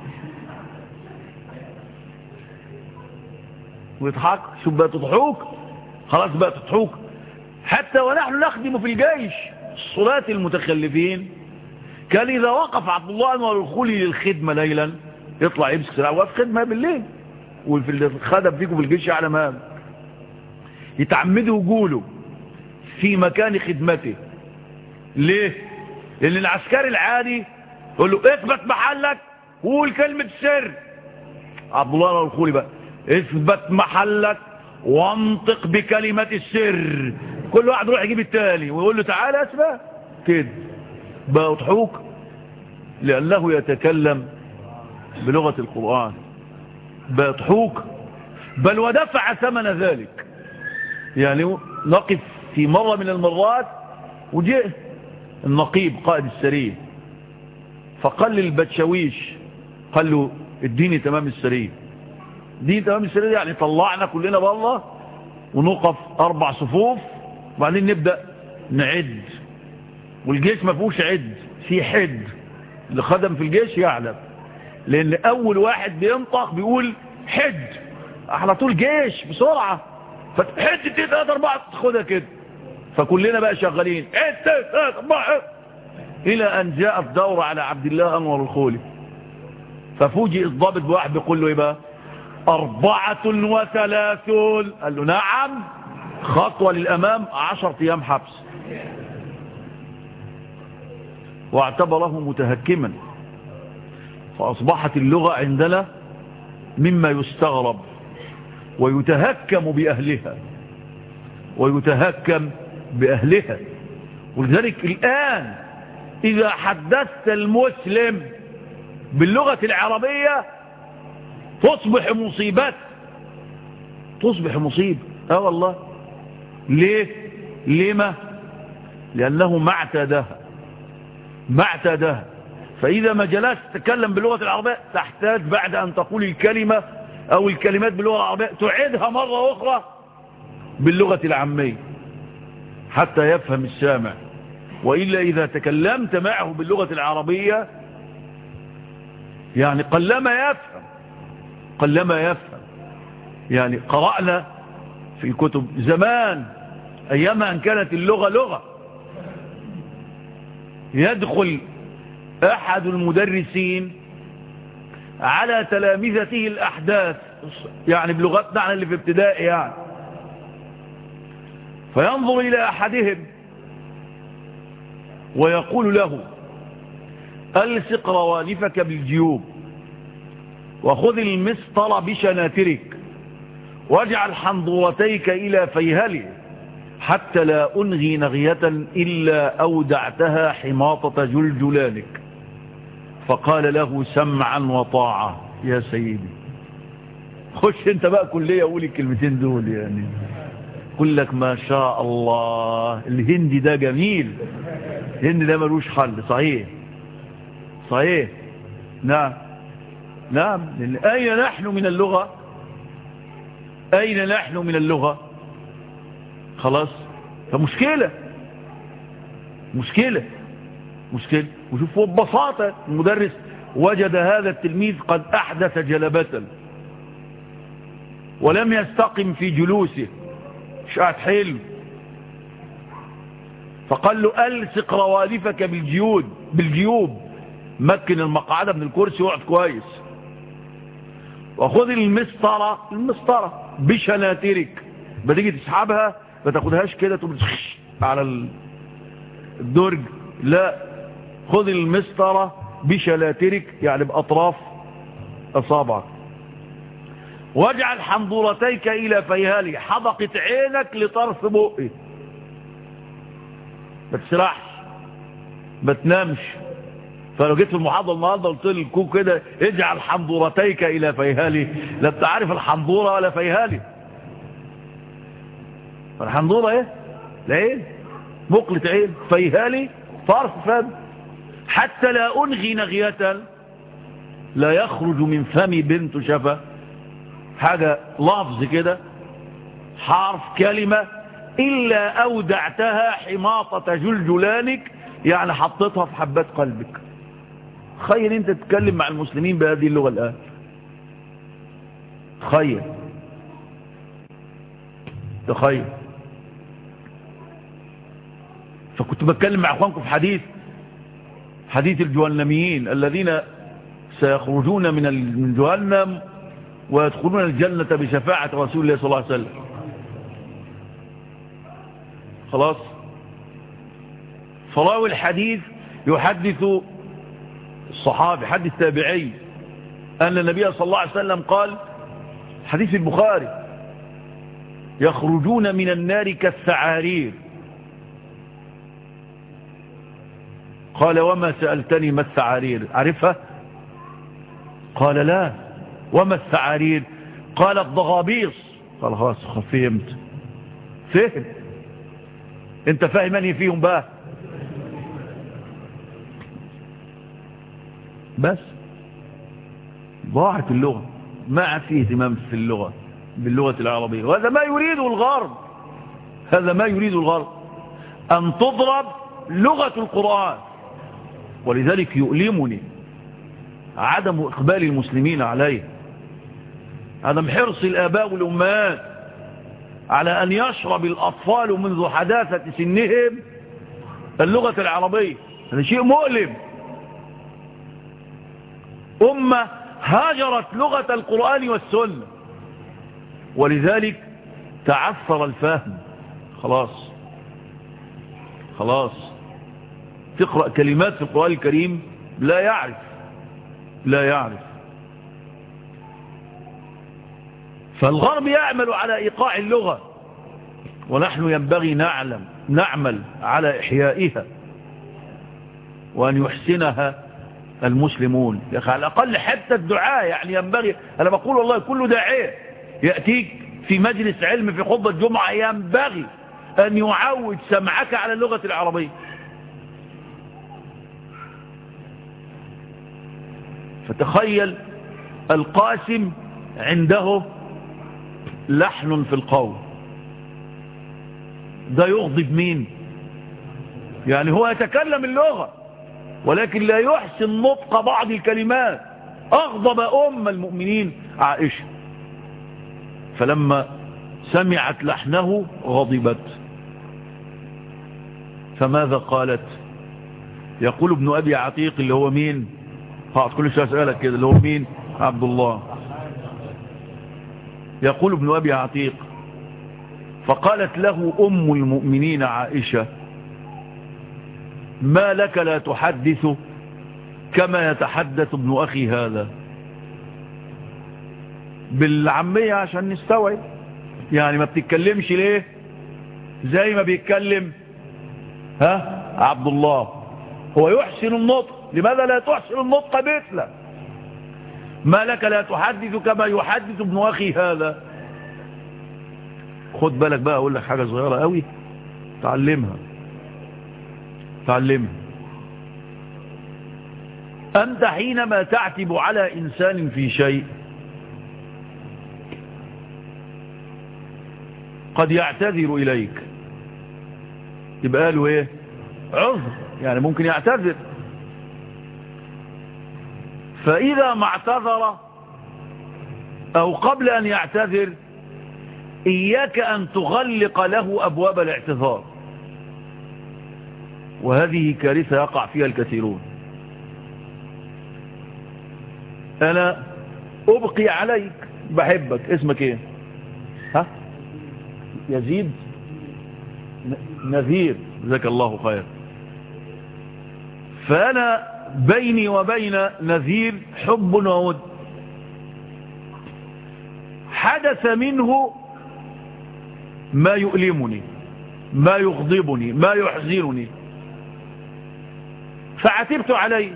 شوف بقى تضحوك، خلاص بقى تضحوك. حتى ونحن نخدم في الجيش الصلاة المتخلفين كان إذا وقف عبد الله أنور الخولي للخدمة ليلا يطلع يمسك سلاح وقف خدمة بالليل، وفي الخدم فيكم في الجيش على مهام يتعمدوا يقولوا في مكان خدمته. ليه؟ لأن العسكري العادي يقول له اثبت محلك وقول كلمة سر. عبد الله أنور الخولي بقى اثبت محلك وانطق بكلمة السر، كل واحد يروح يجيب التاني ويقول له تعالى اسمع كده بقى يضحوك، لأنه يتكلم بلغة القرآن بقى يضحوك، بل ودفع ثمن ذلك. يعني نقف في مرة من المرات وجاء النقيب قائد السرية فقال للبتشويش قال له اديني تمام السرية. دي تمام السرية يعني طلعنا كلنا بالله ونقف 4 صفوف وبعدين نبدأ نعد، والجيش ما فيهوش عد، في حد. اللي خدم في الجيش يعلم، لأن أول واحد بينطق بيقول حد على طول جيش بسرعة، فحد 2 3 4 تاخدها كده، فكلنا بقى شغالين 1 2 3 4 إلى أن جاءت دورة على عبد الله أنور الخولي، ففوجئ الضابط بواحد بيقول له إيه بقى 34. قال له نعم، خطوة للأمام 10 أيام حبس، واعتبره متهكما. فأصبحت اللغة عندنا مما يستغرب ويتهكم بأهلها. ولذلك الآن إذا حدثت المسلم باللغة العربية تصبح مصيبة، تصبح مصيبة. والله. ليه؟ لما؟ لأنه ما اعتادها. فإذا ما جلست تتكلم باللغة العربية تحتاج بعد أن تقول الكلمة أو الكلمات باللغة العربية تعيدها مرة أخرى باللغة العامية حتى يفهم السامع. وإلا إذا تكلمت معه باللغة العربية يعني قلما يفهم. يعني قرأنا في كتب زمان أيام أن كانت اللغة لغة، يدخل أحد المدرسين على تلامذته الأحداث، يعني بلغتنا اللي في ابتدائي يعني، فينظر إلى أحدهم ويقول له: ألصق روالفك بالجيوب وخذ المسطر بشناترك واجعل حنظورتيك إلى فيهله حتى لا أنغي نغية إلا أودعتها حماطة جلجلانك. فقال له: سمعا وطاعة يا سيدي. خش انت بقى كلية قول الكلمتين دول، يعني قل لك ما شاء الله الهندي ده جميل، الهندي ده ملوش حل. صحيح. نعم. أين نحن من اللغة؟ خلاص. فمشكلة. وشوف ببساطة المدرس وجد هذا التلميذ قد أحدث جلبة ولم يستقم في جلوسه، مش قاعد حلو، فقال له: ألصق روالفك بالجيوب، مكن المقعدة من الكرسي وقعد كويس، وخذ المسطرة بشناترك، بتيجي تسحبها ما تاخدهاش كده تخش على الدرج، لا، خذ المسطرة بشلاترك يعني بأطراف أصابعك، واجعل حنظورتيك إلى فيهالي، حدقة عينك لطرف بقي، ما تسرحش ما تنامش. فلو جيت في المحاضرة النهارده قلت للكوك كده: اجعل حنظورتيك إلى فيهالي، لا انت عارف الحنظورة ولا فيهالي. الحنظورة ايه؟ العين، مقلة عين، فيهالي طرف فم. حتى لا أنغي نغية، لا يخرج من فمي بنت شفا، حاجة لفظ كده، حرف كلمة، إلا أودعتها حماطة جلجلانك، يعني حطيتها في حبات قلبك. خير انت تتكلم مع المسلمين بهذه اللغة الآن، تخيل. فكنت بتكلم مع اخوانكم في حديث الجهنميين الذين سيخرجون من جهنم ويدخلون الجنة بشفاعة رسول الله صلى الله عليه وسلم. خلاص. فراوي الحديث يحدث الصحابي، حديث تابعي، أن النبي صلى الله عليه وسلم قال، حديث البخاري: يخرجون من النار كالسعارير. قال: وما سألتني ما السعارير؟ عرفها؟ قال: لا. وما السعارير؟ قال: الضغابيص. قال: خلاص فهمت. انت فاهم اني فيهم بقى؟ بس ضاعت اللغة، ما عاد فيه اهتمام في اللغة باللغة العربية. وهذا ما يريده الغرب، أن تضرب لغة القرآن. ولذلك يؤلمني عدم إقبال المسلمين عليه، عدم حرص الآباء والأمهات على أن يشرب الأطفال منذ حداثة سنهم اللغة العربية. هذا شيء مؤلم. أمة هاجرت لغة القرآن والسنة، ولذلك تعثر الفهم. خلاص تقرأ كلمات في القرآن الكريم لا يعرف. فالغرب يعمل على إيقاع اللغة، ونحن ينبغي نعمل على إحيائها وأن يحسنها المسلمون. يا أخي على الأقل حتى الدعاء يعني ينبغي، أنا بقول والله كل داعية يأتيك في مجلس علم في خطبة جمعة ينبغي أن يعود سمعك على اللغة العربية. فتخيل القاسم عنده لحن في القول، ده يغضب مين؟ يعني هو يتكلم اللغة ولكن لا يحسن نطق بعض الكلمات. أغضب أم المؤمنين عائشة، فلما سمعت لحنه غضبت. فماذا قالت؟ يقول ابن أبي عتيق اللي هو مين؟ كل شيء أسألك كده، اللي هو مين؟ عبد الله. يقول ابن أبي عتيق: فقالت له أم المؤمنين عائشة: ما لك لا تحدث كما يتحدث ابن أخي هذا؟ بالعامية عشان نستوعب، يعني ما بتتكلمش ليه زي ما بيتكلم عبد الله؟ هو يحسن النطق، لماذا لا تحسن النطق مثله؟ ما لك لا تحدث كما يحدث ابن أخي هذا؟ خد بالك بقى، أقول لك حاجة صغيرة قوي تعلمها. أنت حينما تعتب على إنسان في شيء قد يعتذر إليك، يبقى له إيه؟ عذر، يعني ممكن يعتذر. فإذا ما اعتذر أو قبل أن يعتذر إياك أن تغلق له أبواب الاعتذار، وهذه كارثة يقع فيها الكثيرون. أنا أبقي عليك، بحبك، اسمك إيه؟ يزيد نذير، جزاك الله خير. فأنا بيني وبين نذير حب وود، حدث منه ما يؤلمني، ما يغضبني، ما يحزنني، فعتبت عليه.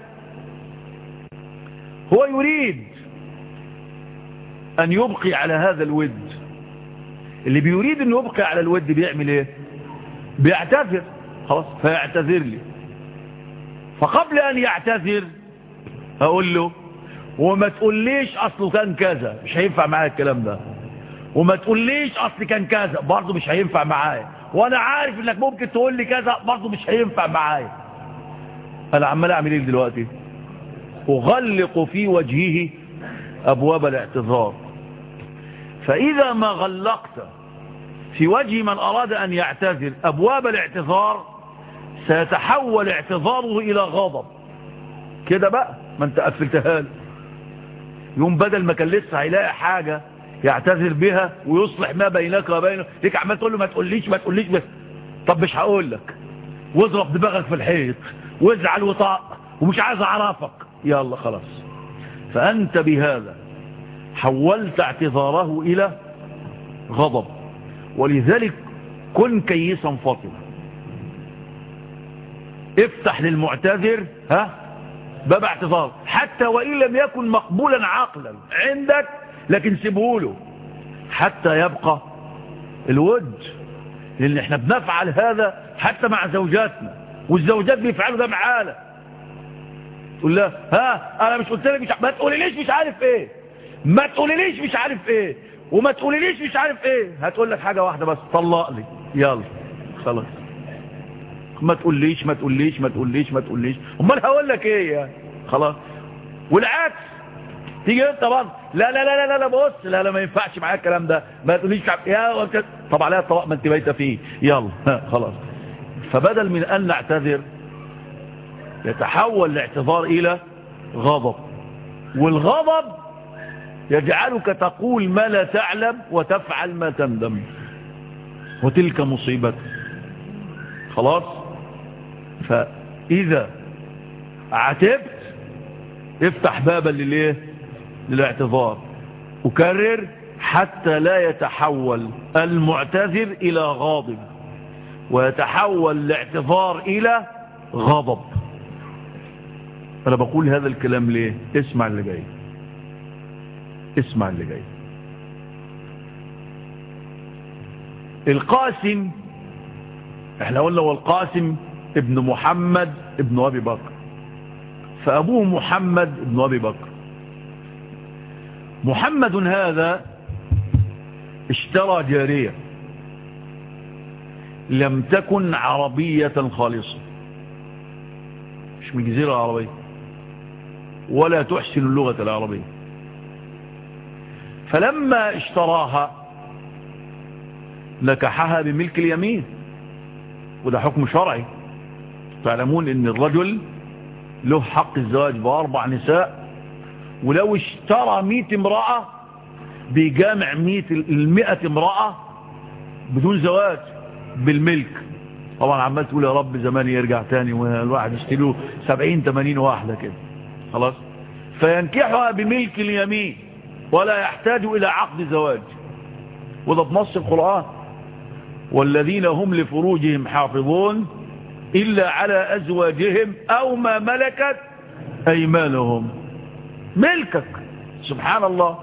هو يريد أن يبقي على هذا الود. اللي بيريد أن يبقي على الود بيعمل إيه؟ بيعتذر، خلاص، فيعتذر لي. فقبل أن يعتذر أقول له: وما تقوليش أصله كان كذا، مش هينفع معايا الكلام ده. وما تقوليش أصل كان كذا، برضه مش هينفع معايا. وأنا عارف إنك ممكن تقول لي كذا، برضه مش هينفع معايا. أنا عمال أعمل إيه دلوقتي؟ أغلق في وجهه أبواب الاعتذار. فإذا ما غلقت في وجه من أراد أن يعتذر أبواب الاعتذار سيتحول اعتذاره إلى غضب. كده بقى ما انت قفلتها له، يوم بدل ما كان لسه هيلاقي حاجة يعتذر بها ويصلح ما بينك وبينه، ليك عمال تقول له ما تقوليش ما تقوليش بس. طب مش هقول لك، واضرب دماغك في الحيط وازعل وطاق ومش عايز اعرفك، يلا خلاص. فأنت بهذا حولت اعتذاره إلى غضب. ولذلك كن كيسا فاطمة، افتح للمعتذر باب اعتذار، حتى وإن لم يكن مقبولا عقلا عندك، لكن سيبه له حتى يبقى الود. لأن احنا بنفعل هذا حتى مع زوجاتنا، والزوجات بيفعلوا ده معانا. تقول لها: انا مش قلت لك ما تقوليليش مش عارف ايه، ما تقوليليش مش عارف ايه، وما تقوليليش مش عارف ايه. هتقول لك حاجة واحدة بس: طلق لي، يلا خلاص. ما تقوليش ما تقوليش ما تقوليش ما تقوليش، امال هقول لك ايه يعني؟ خلاص. والعكس، تيجي انت برضه: لا لا لا لا لا بص، لا لا ما ينفعش معايا الكلام ده، ما تقوليش يا طب عليها الطلاق ما انت بايته فيه، يلا خلاص. فبدل من ان نعتذر يتحول الاعتذار الى غضب، والغضب يجعلك تقول ما لا تعلم وتفعل ما تندم، وتلك مصيبة. خلاص. فإذا عتبت افتح بابا للاعتذار، وكرر حتى لا يتحول المعتذر إلى غاضب ويتحول الاعتذار إلى غضب. أنا بقول هذا الكلام ليه؟ اسمع اللي جاي، اسمع اللي جاي. القاسم، احنا قلنا والقاسم ابن محمد ابن أبي بكر، فأبوه محمد ابن أبي بكر. محمد هذا اشترى جارية لم تكن عربية خالصة، مش من الجزيرة العربية ولا تحسن اللغة العربية. فلما اشتراها نكحها بملك اليمين، وده حكم شرعي. تعلمون ان الرجل له حق الزواج ب4 نساء، ولو اشترى 100 امرأة بيجامع 100 امرأة بدون زواج بالملك. طبعا عمال تقول يا رب زمان يرجع تاني والواحد يشتريه 70-80 واحدة كده خلاص. فينكحها بملك اليمين ولا يحتاج إلى عقد زواج، وده بنص القرآن: والذين هم لفروجهم حافظون إلا على أزواجهم أو ما ملكت أيمانهم. ملكك سبحان الله.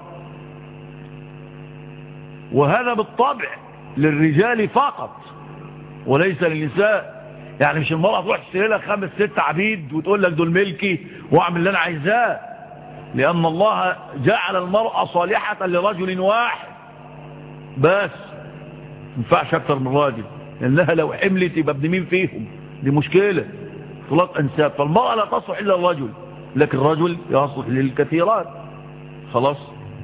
وهذا بالطبع للرجال فقط وليس للنساء. يعني مش المرأة تروح تشتري لك 5-6 عبيد وتقول لك دول ملكي واعمل اللي انا عايزاه، لأن الله جعل المرأة صالحة لرجل واحد بس، ما ينفعش أكثر من راجل، لأنها لو حملت يبقى ابن مين فيهم؟ دي مشكلة، طلاق أنساب. فالمرأة لا تصلح إلا الرجل، لكن الرجل يصلح للكثيرات خلاص.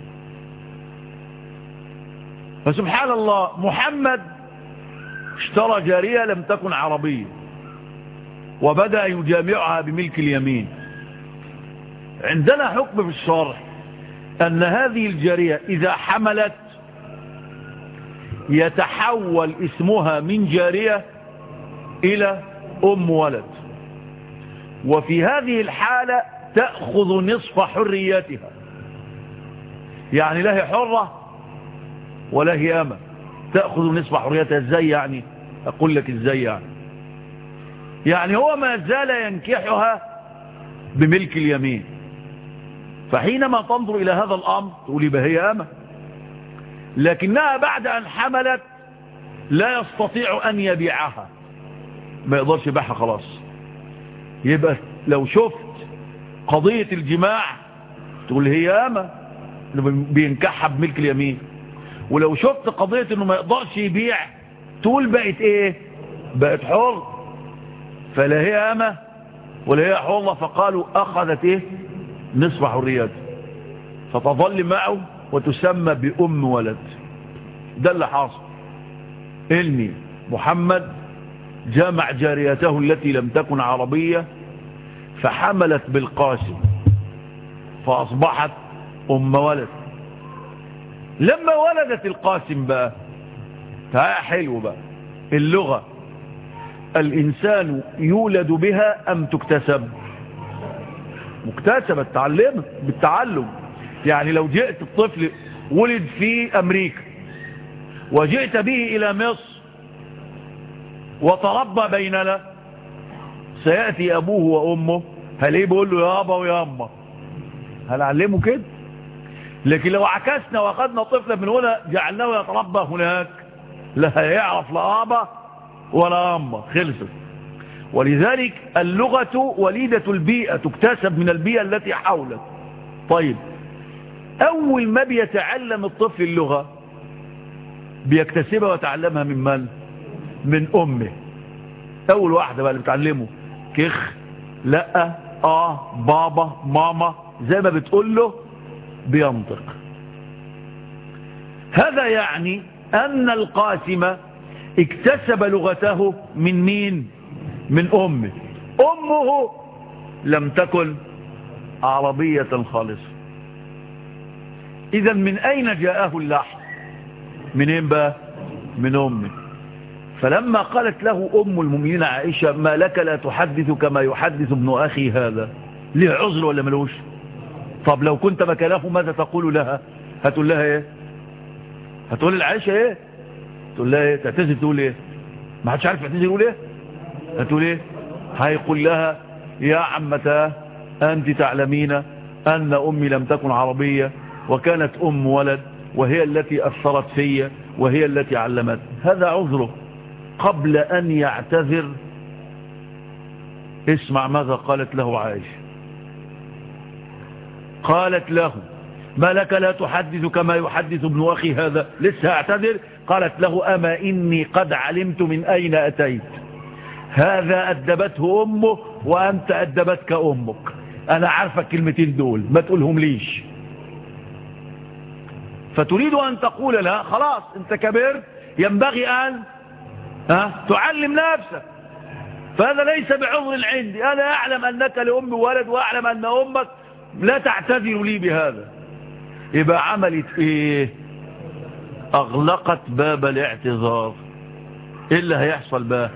فسبحان الله، محمد اشترى جارية لم تكن عربية وبدأ يجامعها بملك اليمين. عندنا حكم في الشرع أن هذه الجارية إذا حملت يتحول اسمها من جارية إلى أم ولد، وفي هذه الحالة تأخذ نصف حريتها. يعني لا هي حرة ولا هي أمة، تأخذ نصف حريتها. ازاي يعني؟ أقول لك ازاي يعني هو ما زال ينكحها بملك اليمين، فحينما تنظر إلى هذا الأمر تقول يبقى هي أمة، لكنها بعد أن حملت لا يستطيع أن يبيعها، ما يقدرش يبيعها خلاص. يبقى لو شفت قضية الجماع تقول هي أمة بينكحها بملك اليمين، ولو شفت قضية انه ما يقدرش يبيع تقول بقت ايه؟ بقت حر. فلا هي أمة ولا هي حرة، فقالوا أخذت ايه؟ نصف حريته، فتظل معه وتسمى بأم ولد. ده اللي حاصل. إني محمد جامع جاريته التي لم تكن عربية فحملت بالقاسم فأصبحت أم ولد. لما ولدت القاسم بقى حلو بقى اللغة، الإنسان يولد بها أم تكتسب؟ مكتسبة، بالتعلم. يعني لو جئت الطفل ولد في أمريكا وجئت به إلى مصر وتربى بيننا، سيأتي أبوه وأمه هل ايه بيقول له يا أبا ويا أما؟ هنعلمه كده. لكن لو عكسنا وأخذنا طفلا من هنا جعلناه يتربى هناك لا يعرف لا أبا ولا أما، خلصت. ولذلك اللغة وليدة البيئة، تكتسب من البيئة التي حولك. طيب، أول ما بيتعلم الطفل اللغة بيكتسبها وتعلمها من من؟ من أمه. أول واحدة بقى اللي بتعلمه كخ، لا، بابا، ماما، زي ما بتقول له بينطق. هذا يعني أن القاسم اكتسب لغته من مين؟ من أمه. أمه لم تكن عربية خالصة. إذا من أين جاءه اللحم؟ منين بقى؟ من أمه. فلما قالت له أم المؤمنين عائشة ما لك لا تحدث كما يحدث ابن أخي هذا، ليه عذر ولا ملوش؟ طب لو كنت مكانه ماذا تقول لها؟ هتقول لها ايه؟ هتقول لعائشة ايه؟ تقول لها ايه؟ تعتذر تقول ايه؟ ما حدش عارف يعتذر يقول ايه؟ هتقول ايه؟ هيقول لها يا عمتاه أنت تعلمين أن أمي لم تكن عربية وكانت أم ولد وهي التي أثرت في وهي التي علمت. هذا عذره قبل أن يعتذر. اسمع ماذا قالت له عائشة. قالت له: ما لك لا تحدث كما يحدث ابن أخي هذا؟ لسه اعتذر. قالت له: أما إني قد علمت من أين أتيت. هذا أدبته أمه وأنت أدبتك أمك. أنا عارفة الكلمتين دول، ما تقولهم ليش. فتريد أن تقول لها: خلاص أنت كبرت، ينبغي أن تعلم نفسك. فهذا ليس بعذر عندي، أنا أعلم أنك لأم ولد وأعلم أن أمك لا تعتذر لي بهذا. يبقى عملت إيه؟ أغلقت باب الاعتذار. إيه اللي هيحصل بقى؟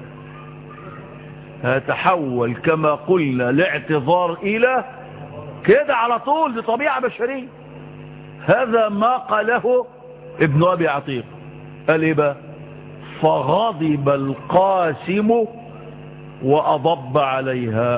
هتحول كما قلنا الاعتذار إلى كده على طول، دي طبيعة بشرية. هذا ما قاله ابن أبي عتيق. قال إيه بقى؟ فغضب القاسم وأضب عليها.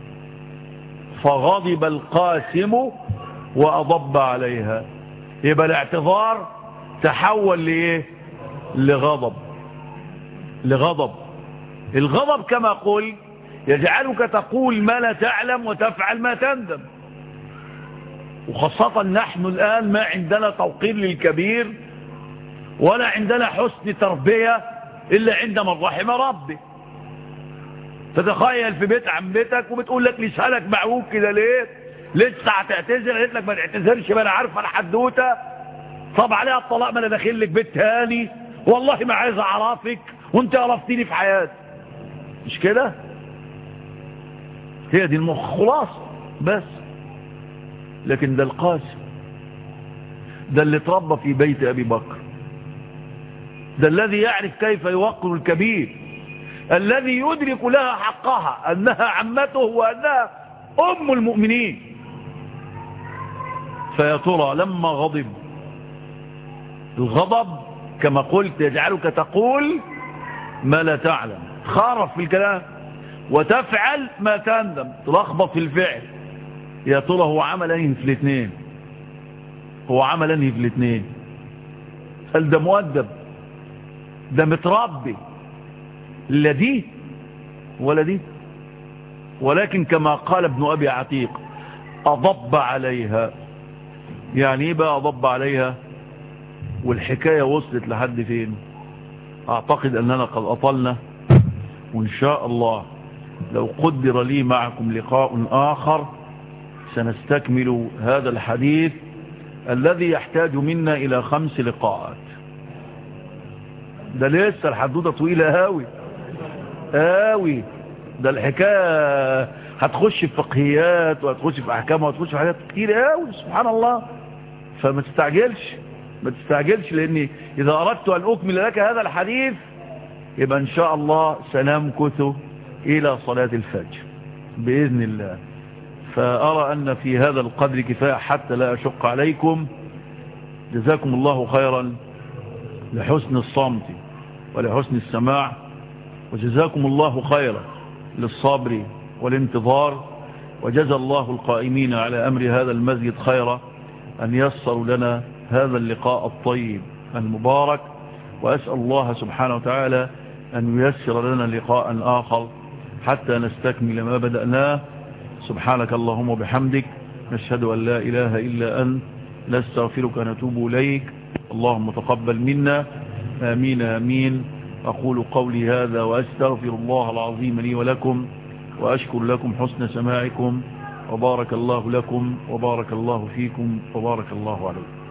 فغضب القاسم وأضب عليها. يبقى الاعتذار تحول لإيه؟ لغضب. لغضب. الغضب كما قل يجعلك تقول ما لا تعلم وتفعل ما تندم. وخاصة نحن الآن ما عندنا توقير للكبير ولا عندنا حسن تربية إلا عند من رحم ربي. تتخيل في بيت عمتك وبتقول لك لسانك معوج كده ليه؟ لسه هتعتذر؟ قالت لك ما تعتذرش، ما انا عارفه الحدوته. طب عليها الطلاق، ما انا داخل لك بيت تاني، والله ما عايز اعرفك وانت عرفتيني في حياتي. مش كده؟ هي دي المخ خلاص. بس لكن ده القاسم، ده اللي اتربى في بيت ابي بكر، ده الذي يعرف كيف يوقر الكبير، الذي يدرك لها حقها أنها عمته وأنها أم المؤمنين. فيا ترى لما غضب، الغضب كما قلت يجعلك تقول ما لا تعلم، خارف في الكلام، وتفعل ما تندم، تلخبط في الفعل. يا ترى هو عمل ايه في الاثنين؟ هو عمل ايه في الاثنين؟ قال ده مؤدب، ده متربي، لا دي ولا دي. ولكن كما قال ابن أبي عتيق أضب عليها. يعني ايه بقى أضب عليها؟ والحكاية وصلت لحد فين؟ أعتقد أننا قد أطلنا، وإن شاء الله لو قدر لي معكم لقاء آخر سنستكمل هذا الحديث الذي يحتاج منا إلى 5 لقاءات. ده لسه الحدوته طويلة هاوي قوي. ده الحكاية هتخش في فقهيات وهتخش في احكام وهتخش في حاجات كتير قوي سبحان الله. فما تستعجلش، ما تستعجلش، لاني اذا اردت ان اكمل لك هذا الحديث يبقى ان شاء الله سنمكث الى صلاة الفجر باذن الله. فارى ان في هذا القدر كفاية حتى لا اشق عليكم. جزاكم الله خيرا لحسن الصمت ولحسن السماع، وجزاكم الله خيرا للصبر والانتظار، وجزى الله القائمين على أمر هذا المسجد خيرا أن يسروا لنا هذا اللقاء الطيب المبارك. وأسأل الله سبحانه وتعالى أن ييسر لنا لقاء آخر حتى نستكمل ما بدأناه. سبحانك اللهم وبحمدك، نشهد أن لا إله إلا أنت، نستغفرك ونتوب إليك. اللهم تقبل منا، آمين آمين. أقول قولي هذا وأستغفر الله العظيم لي ولكم، وأشكر لكم حسن سماعكم، وبارك الله لكم وبارك الله فيكم وبارك الله عليكم.